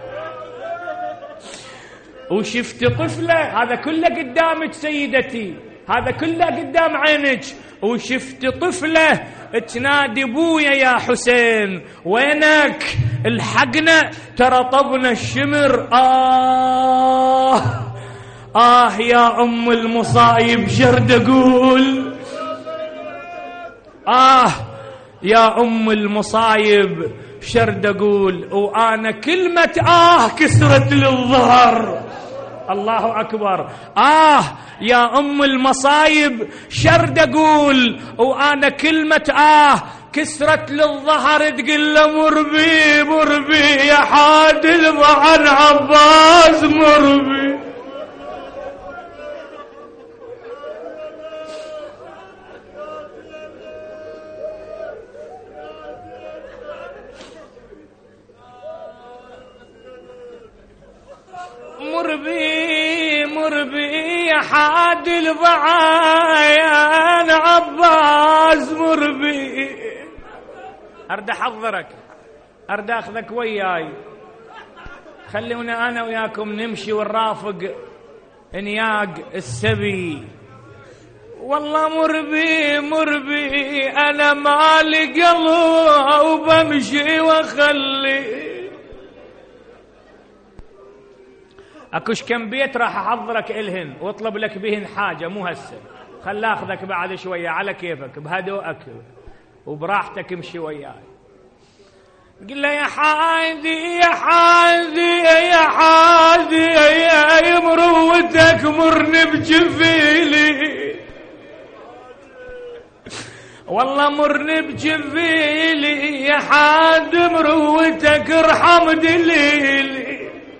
وشفت طفلة، هذا كله قدامك سيدتي، هذا كله قدام عينك. وشفت طفلة تنادي بويا يا حسين، وينك الحقنا ترى طبنا الشمر. آه آه يا أم المصايب شرد أقول، آه يا أم المصايب شرد أقول. وأنا كلمة آه كسرت للظهر. الله أكبر. آه يا أم المصايب شرد أقول، وأنا كلمة آه كسرت للظهر. تقول له مربي مربي يا حادل مع عباس مربي. مربي مربي يا حادل ضعايان عباس مربي. أرد أحضرك، أرد أخذك وياي، خلونا أنا وياكم نمشي ونرافق انياق السبي. والله مربي مربي أنا مالي قلب وبمشي وأخلي. اكوش كم بيت راح احضرك الهن واطلب لك بهن حاجه، مو هسه، خل اخذك بعد شويه على كيفك بهدوءك وبراحتك، امشي وياي. قل له يا حادي يا حادي يا حادي يا مروتك مرني بجفيلي، والله مرني بجفيلي يا حاد مروتك ارحم دليلي.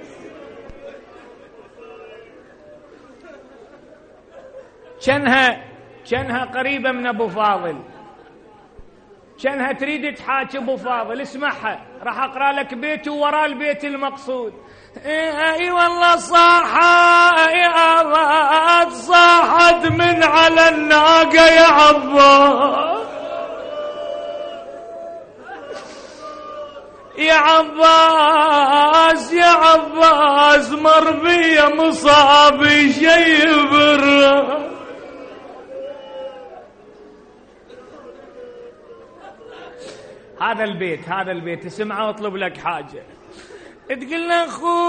كانها كانها قريبة من أبو فاضل، كانها تريد تحاكي أبو فاضل. اسمعها، راح أقرأ لك بيت وراء البيت المقصود. اي والله صاحة يا عباد، صاحت من على الناقة يا عباد، يا عباس يا عباس مربية مصابي شي بره. هذا البيت هذا البيت اسمعه واطلب لك حاجة. تقول له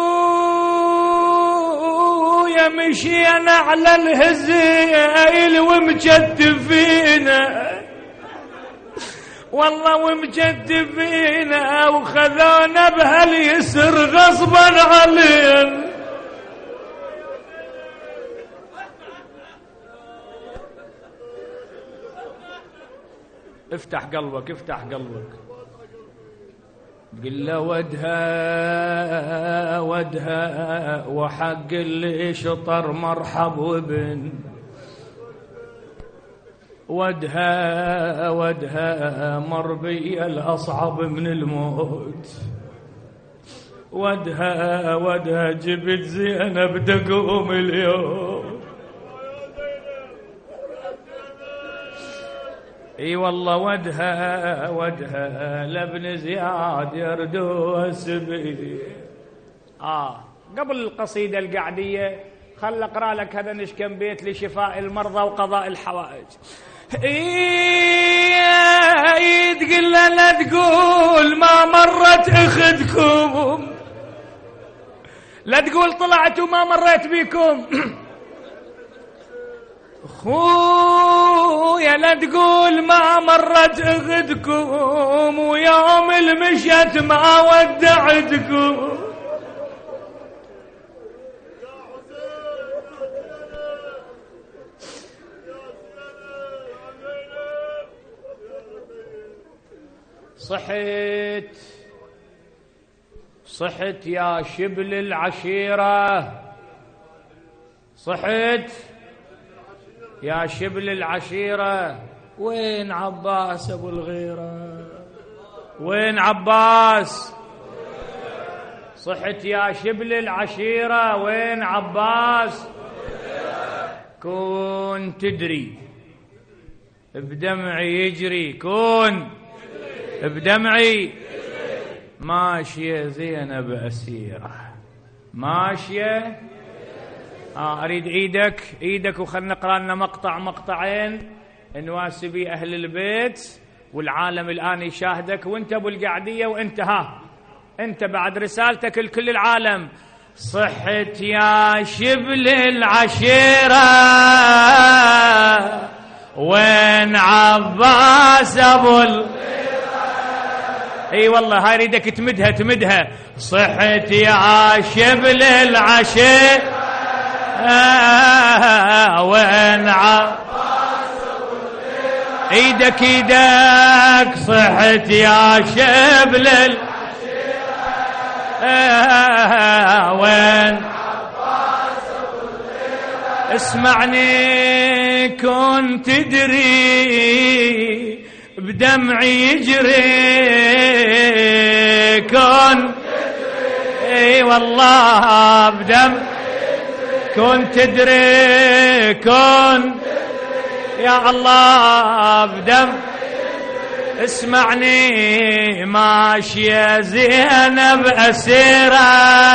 اخويا مشينا على الهزيل ومجتفينا، والله ومجدبينا وخذونا بهاليسر غصبا علينا. افتح قلبك افتح قلبك. قل له ودها ودها وحق اللي شطر مرحب وابن. ودها ودها مر بي الأصعب من الموت. ودها ودها جبت زينب دقوم اليوم. اي والله ودها ودها لابن زياد يردوس بي. اه قبل القصيدة القعدية خل اقرا لك هذا نشكم بيت لشفاء المرضى وقضاء الحوائج. اي تقول لا تقول ما مرت اخدكم، لا تقول طلعت وما مريت بيكم. خويا لا تقول ما مرت اخدكم ويوم المشت ما ودعتكم. صحت صحت يا شبل العشيرة، صحت يا شبل العشيرة. وين عباس ابو الغيرة؟ وين عباس؟ صحت يا شبل العشيرة وين عباس؟ كون تدري بدمعي يجري، كون بدمعي ماشية زينب أسيرة ماشية. آه أريد إيدك إيدك وخلنا نقرأ لنا مقطع مقطعين نواسبي أهل البيت والعالم الآن يشاهدك، وأنت أبو القعدية وأنت ها أنت بعد رسالتك لكل العالم. صحت يا شبل العشيرة وين عباس أبو الغيرة. اي والله هاي اريدك تمدها تمدها. صحت يا شبل العشيرة وين عباس ابو الغيرة. ايدك ايدك. صحت يا شبل العشيرة وين عباس ابو الغيرة. اسمعني كنت تدري بدمعي يجري، كون اي والله بدم كون تدري، كون يا الله بدم. اسمعني ماشية زينب أسيرة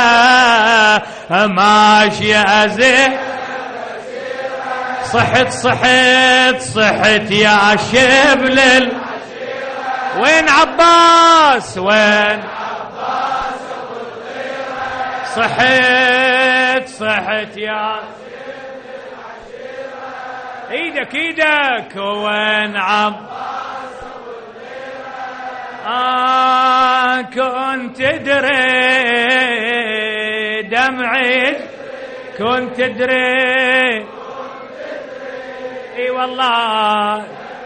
ماشية زينب. صحت صحت صحت يا شبل العشيرة وين عباس وين عباس ابو الغيرة. صحت صحت يا شبل العشيرة. ايدك ايدك. وين عباس ابو الغيرة. آه كنت تدري دمعي كنت تدري. اي والله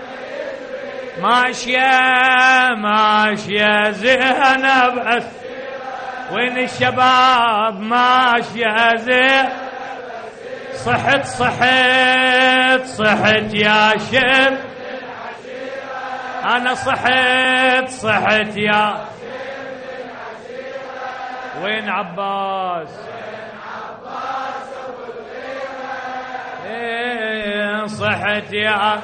ماشية ماشية زينب أسيرة وين الشباب ماشية زينب أسيرة. صحت صحت صحت يا شب أنا صحت صحت يا وين عباس صحت يا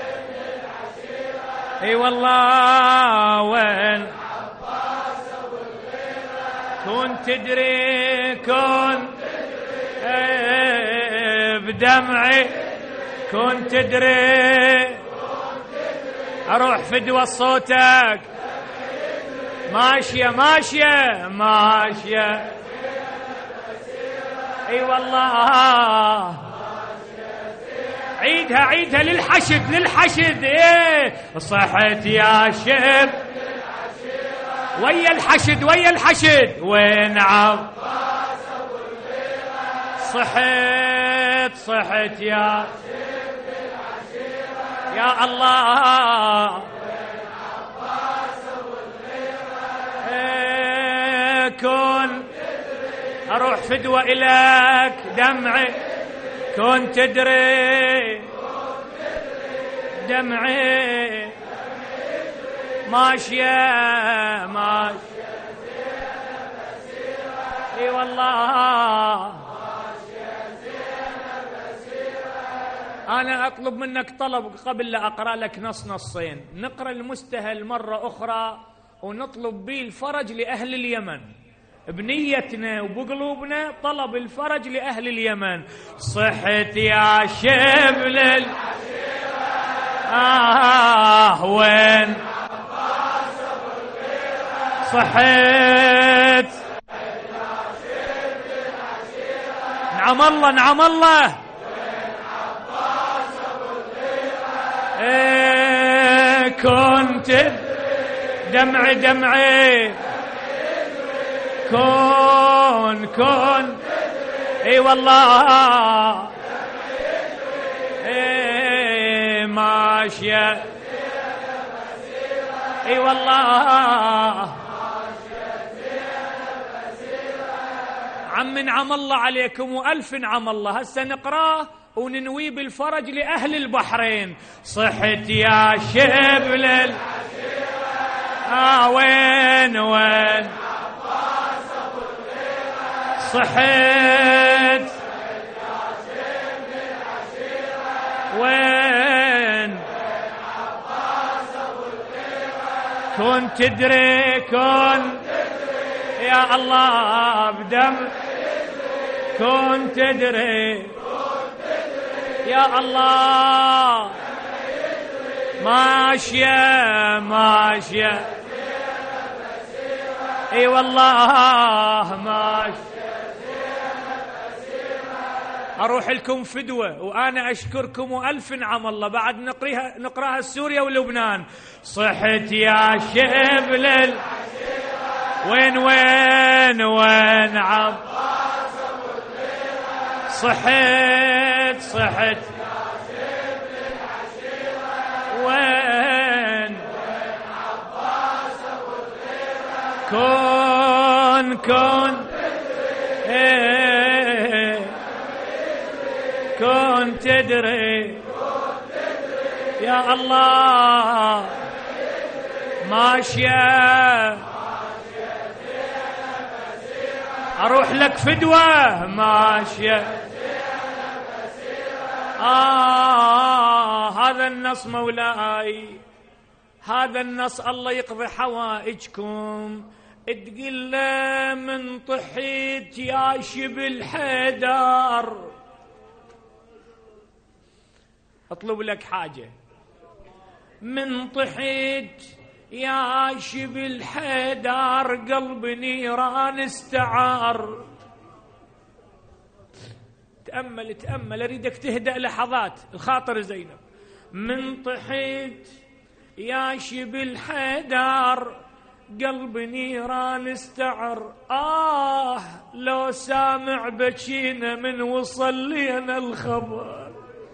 اي والله وين عباس ابو الغيرة. كون تدري كون ايه بدمعي كون تدري. اروح فدوى صوتك ماشية ماشية ماشية اي والله. عيدها عيدها للحشد للحشد. ايه صحت يا شب ويا الحشد ويا الحشد. وين عباس ابو الغيرة صحت صحت يا شب العشيرة يا الله. وين عباس ابو الغيرة ايه كون اروح فدوة الك دمعي كون تدري دمعي ماشية ماشية اي والله انا اطلب منك طلب قبل لا اقرا لك نص نصين. نقرا المستهل مرة اخرى ونطلب به الفرج لاهل اليمن بنيتنا وبقلوبنا طلب الفرج لأهل اليمن. صحت يا شبل العشيرة آه وين عباس ابو الغيرة صحت يا شبل العشيرة. نعم الله نعم الله. وين عباس ابو الغيرة ايه كنت دمعي دمعي كون كون اي والله اي ماشية اي والله. عم نعم الله عليكم والف نعم الله. هسه نقراه وننوي بالفرج لأهل البحرين. صحت يا شبل آه وين وين صحت وين كون تدري كون يا الله بدم كون تدري يا الله ماشية ماشية اي والله ماشية. أروح لكم فدوة وأنا أشكركم وألف نعم الله. بعد نقريها نقراها سوريا ولبنان. صحت يا شبل وين وين وين عباس ابو الغيرة صحت صحت يا شبل العشيرة. وين وين عباس ابو الغيرة كون كون ايه كون تدري يا الله ماشية أروح لك فدوة ماشية. آه هذا النص مولاي هذا النص الله يقضي حوائجكم. تقول له من طحيت يا شبل حيدر اطلب لك حاجة. من طحيت يا شبل حيدر قلب نيران استعار. تأمل تأمل أريدك تهدأ لحظات الخاطر زينب. من طحيت يا شبل حيدر قلب نيران استعر. آه لو سامع بكينا من وصل لينا الخبر.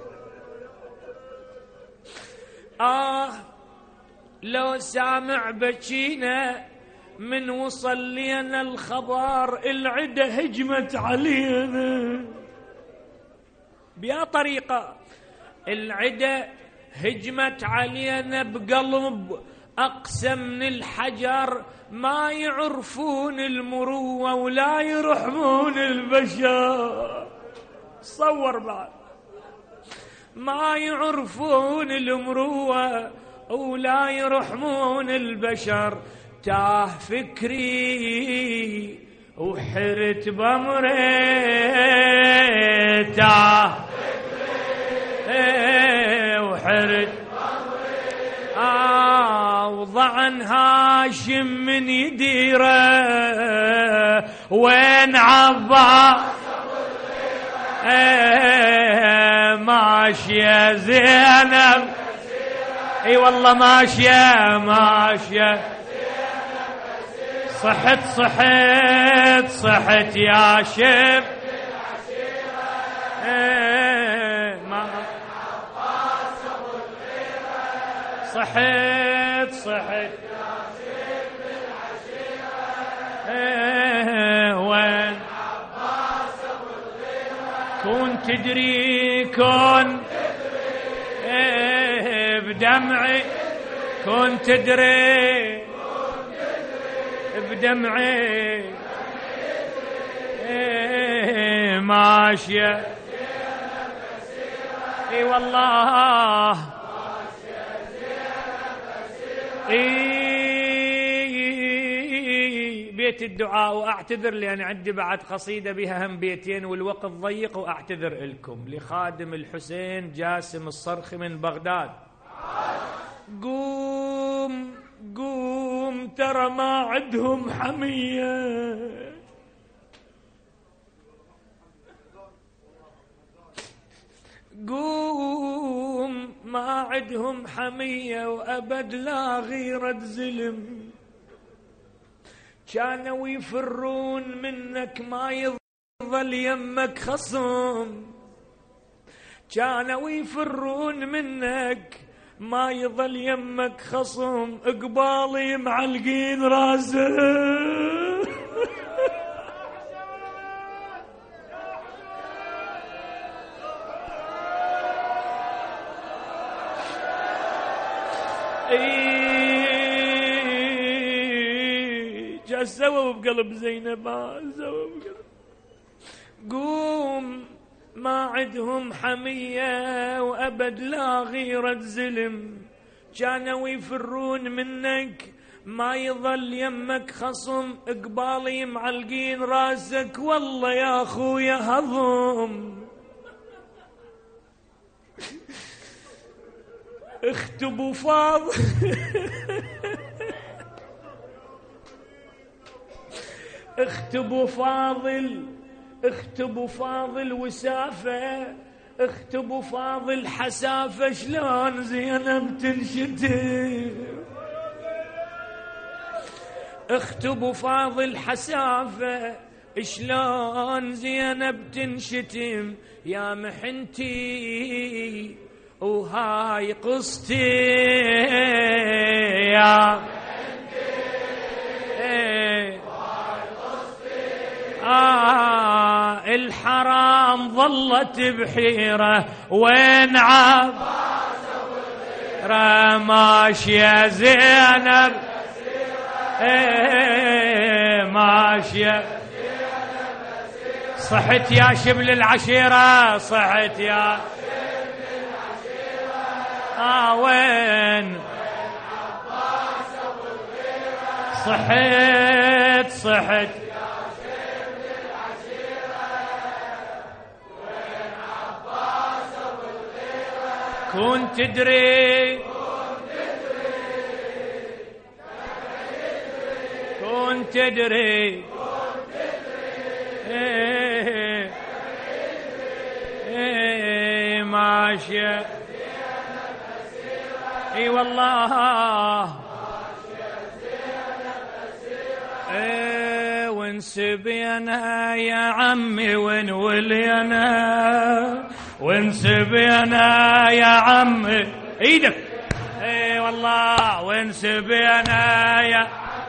آه لو سامع بكينا من وصل لينا الخبر. العدة هجمت علينا بيا طريقة. العدة هجمت علينا بقلب أقسى من الحجر. ما يعرفون المروة ولا يرحمون البشر. صور بعد ما يعرفون المروة ولا يرحمون البشر. تاه فكري وحرت بمري تاه فكري وحرت بمري. آه وضعن هاشم من يديره وين عباس ايه ما ماشية زينب اي والله ماشية ماشية صحت صحت صحت يا شب ايه ما صحت صحت ايه وين كون تدري كون ايه بدمعي كون تدري بدمعي ايه ماشية اي والله اي بيت الدعاء. واعتذر لان عندي بعد قصيدة بها هم بيتين والوقت ضيق، واعتذر لكم. لخادم الحسين جاسم الصرخي من بغداد: قوم قوم ترى ما عندهم حمية، قوم ما عندهم حمية وأبد لا غيرة زلم، كانوا يفرون منك ما يظل يمك خصم، كانوا يفرون منك ما يظل يمك خصم، قبالي معلقين راسه جا سووا بقلب زينب ما سووا بقلب. قوم ما عندهم حمية وأبد لا غيرة زلم، كانوا يفرون منك ما يظل يمك خصم، قبالي معلقين راسك والله يا أخويا هضم. اختبوا فاضل اختبوا فاضل اختبوا فاضل وسافة، اختبوا فاضل حسافة، شلون زينب تنشتم، اختبوا فاضل حسافة، شلون زينب تنشتم، يا محنتي وهاي قصتي يا آه الحرام ظلت بحيرة وين عباس ماشية زينب ايه ماشية صحت يا شبل العشيرة صحت يا آه وين صحت صحت كون تدري كون تدري ايه ايه ماشية اي والله ايه وانسبينا يا عمي ونولينا وانسبينا يا عمي ايدك اي والله وانسبينا يا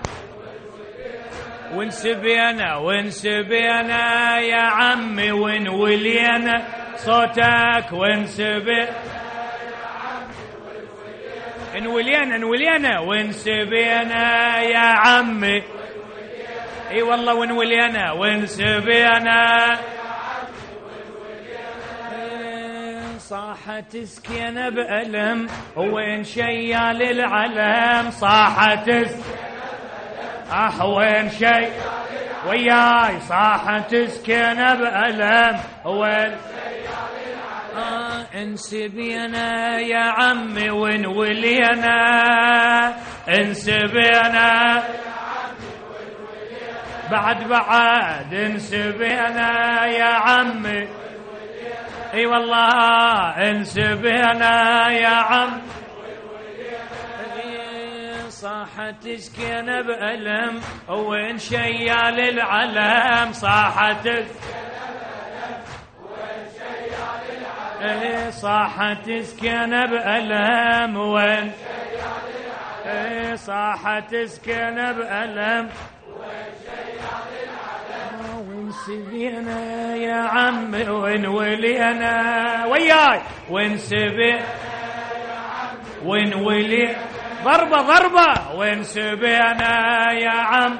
وانسبينا وانسبينا يا عمي ونولينا صوتك وانسبينا انولينا انولينا وانسبينا يا عمي اي والله ونولينا وانسبينا صاحت سكينة بألم وين شيال العلم صاحت اه وين شي وياي صاحت سكينة بألم وين آه انسبينا يا عمي ونولينا انسبينا بعد بعد انسبينا يا عمي اي والله انسبينا يا عم صاحت سكينة بألم وين شيال العلم صاحت ايه صاحت سكينة بألم وين ايه صاحت سكينة بألم وين سبينا يا عمي وين ولينا وياي وين سبينا وين ولي ضربة ضربة وين سبينا يا عم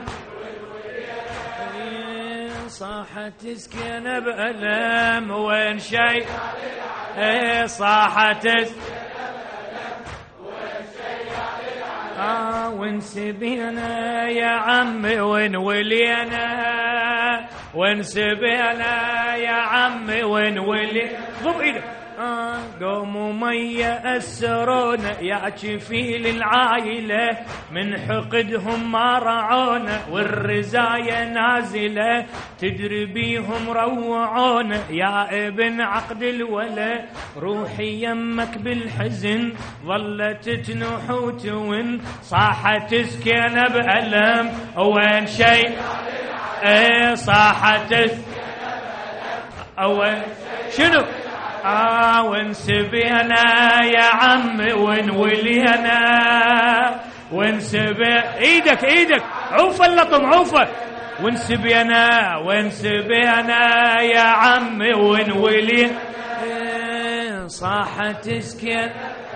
صاحت سكينة بألم وين شيء ايه صاحت آه وين سبينا يا عمي وين ولينا وين سبينا يا عمي وين ولي ضب ايدك آه قوموا مية أسرونا يا كفيل العايلة من حقدهم ما رعونا والرزايا نازلة تدري بيهم روعونا يا ابن عقد الولا روحي يمك بالحزن ظلت تنوح وتون صاحت سكينة بألم وين شيء ايه صاحت وين شنو آه وين سبينا يا عمي وين ولينا وين سبي ايدك ايدك عوفة اللطم عوفة وين سبينا وين سبينا يا عمي وين ولينا إيه صاحت سكين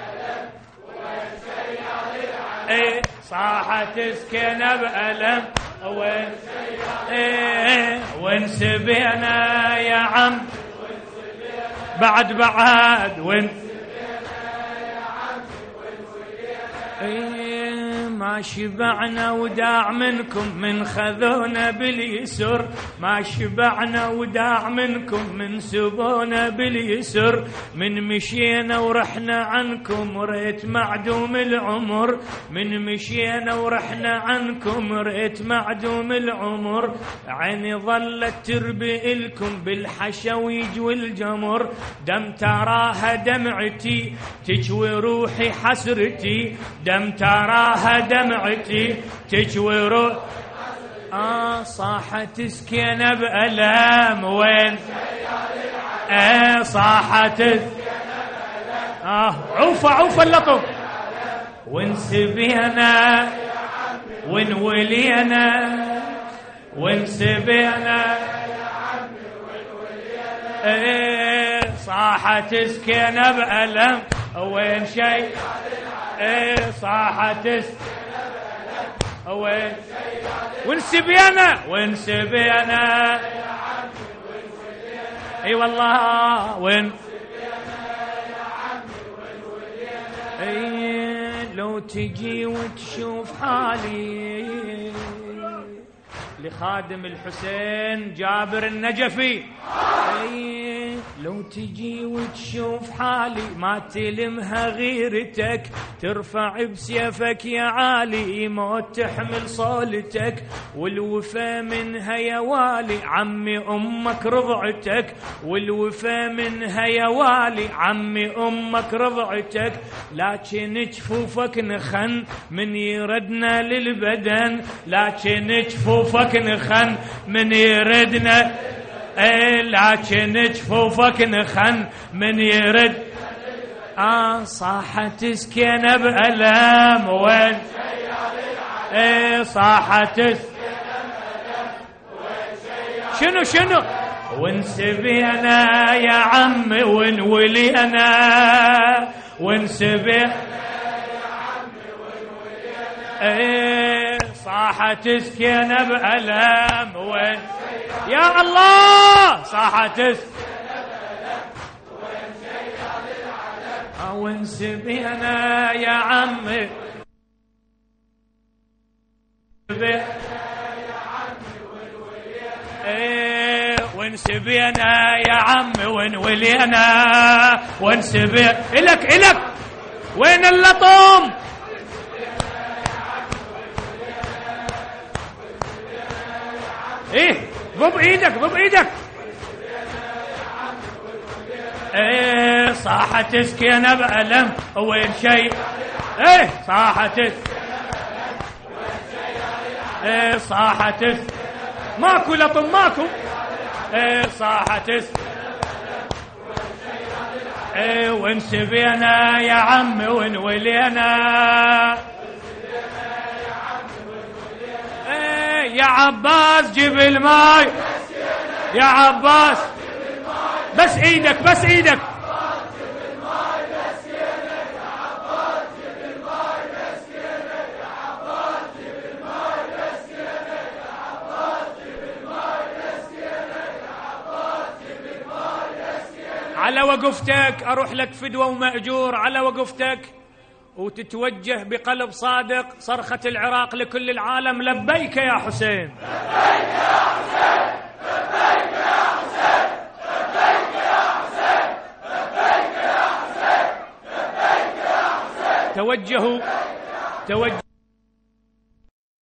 ايه صاحت سكينة بألم وين ايه وين سبينا يا عم بعد بعد وين ايه ما شبعنا وداع منكم من خذونا باليسر ما شبعنا وداع منكم من سبونا باليسر من مشينا ورحنا عنكم ريت معدوم العمر من مشينا ورحنا عنكم ريت معدوم العمر عيني ظلت تربي لكم بالحشويج والجمر دم تراها دمعتي تجوي روحي حسرتي دم تراها دمعتي تجوي روحي آه صاحت سكينة بألام وين آه صاحت آه عوفة عوفة اللطم وين سبينا وين ولينا وين سبينا آه صاحت سكينة بألام وين شيء آه صاحت وين وين سبينا وين سبينا اي والله وين اي لو تجي وتشوف حالي لخادم الحسين جابر النجفي اي لو تجي وتشوف حالي ما تلمها غيرتك ترفع بسيفك يا علي موت تحمل صولتك والوفا منها يا والي عمي امك رضعتك والوفا منها يا والي عمي امك رضعتك لكن جفوفك نخن من يردنا للبدن لكن جفوفك نخن من يردنا ايه لكن جفوفك نخن من يرد اه صاحت سكينة بألام وين ايه صاحت شنو شنو وين سبينا يا عمي وين ولينا وين سبينا ايه صاحت سكينة بألام وين يا الله صاحت وين سبينا يا عمي ايه وين سبينا يا عمي وين ولينا وين سبينا الك الك وين اللطم ايه ضب ايدك ضب ايدك ايه صاحت سكينة بألم وين شيء ايه صاحت ايه صاحت ماكو لطم ماكو ايه صاحت ايه وانسبينا يا عمي ونولينا ايه يا عباس جيب الماي يا عباس بس ايدك بس ايدك على وقفتك أروح لك فدوة ومأجور على وقفتك وتتوجه بقلب صادق صرخة العراق لكل العالم لبيك يا حسين لبيك يا حسين لبيك يا حسين لبيك يا حسين لبيك يا حسين لبيك يا حسين توجهوا توجهوا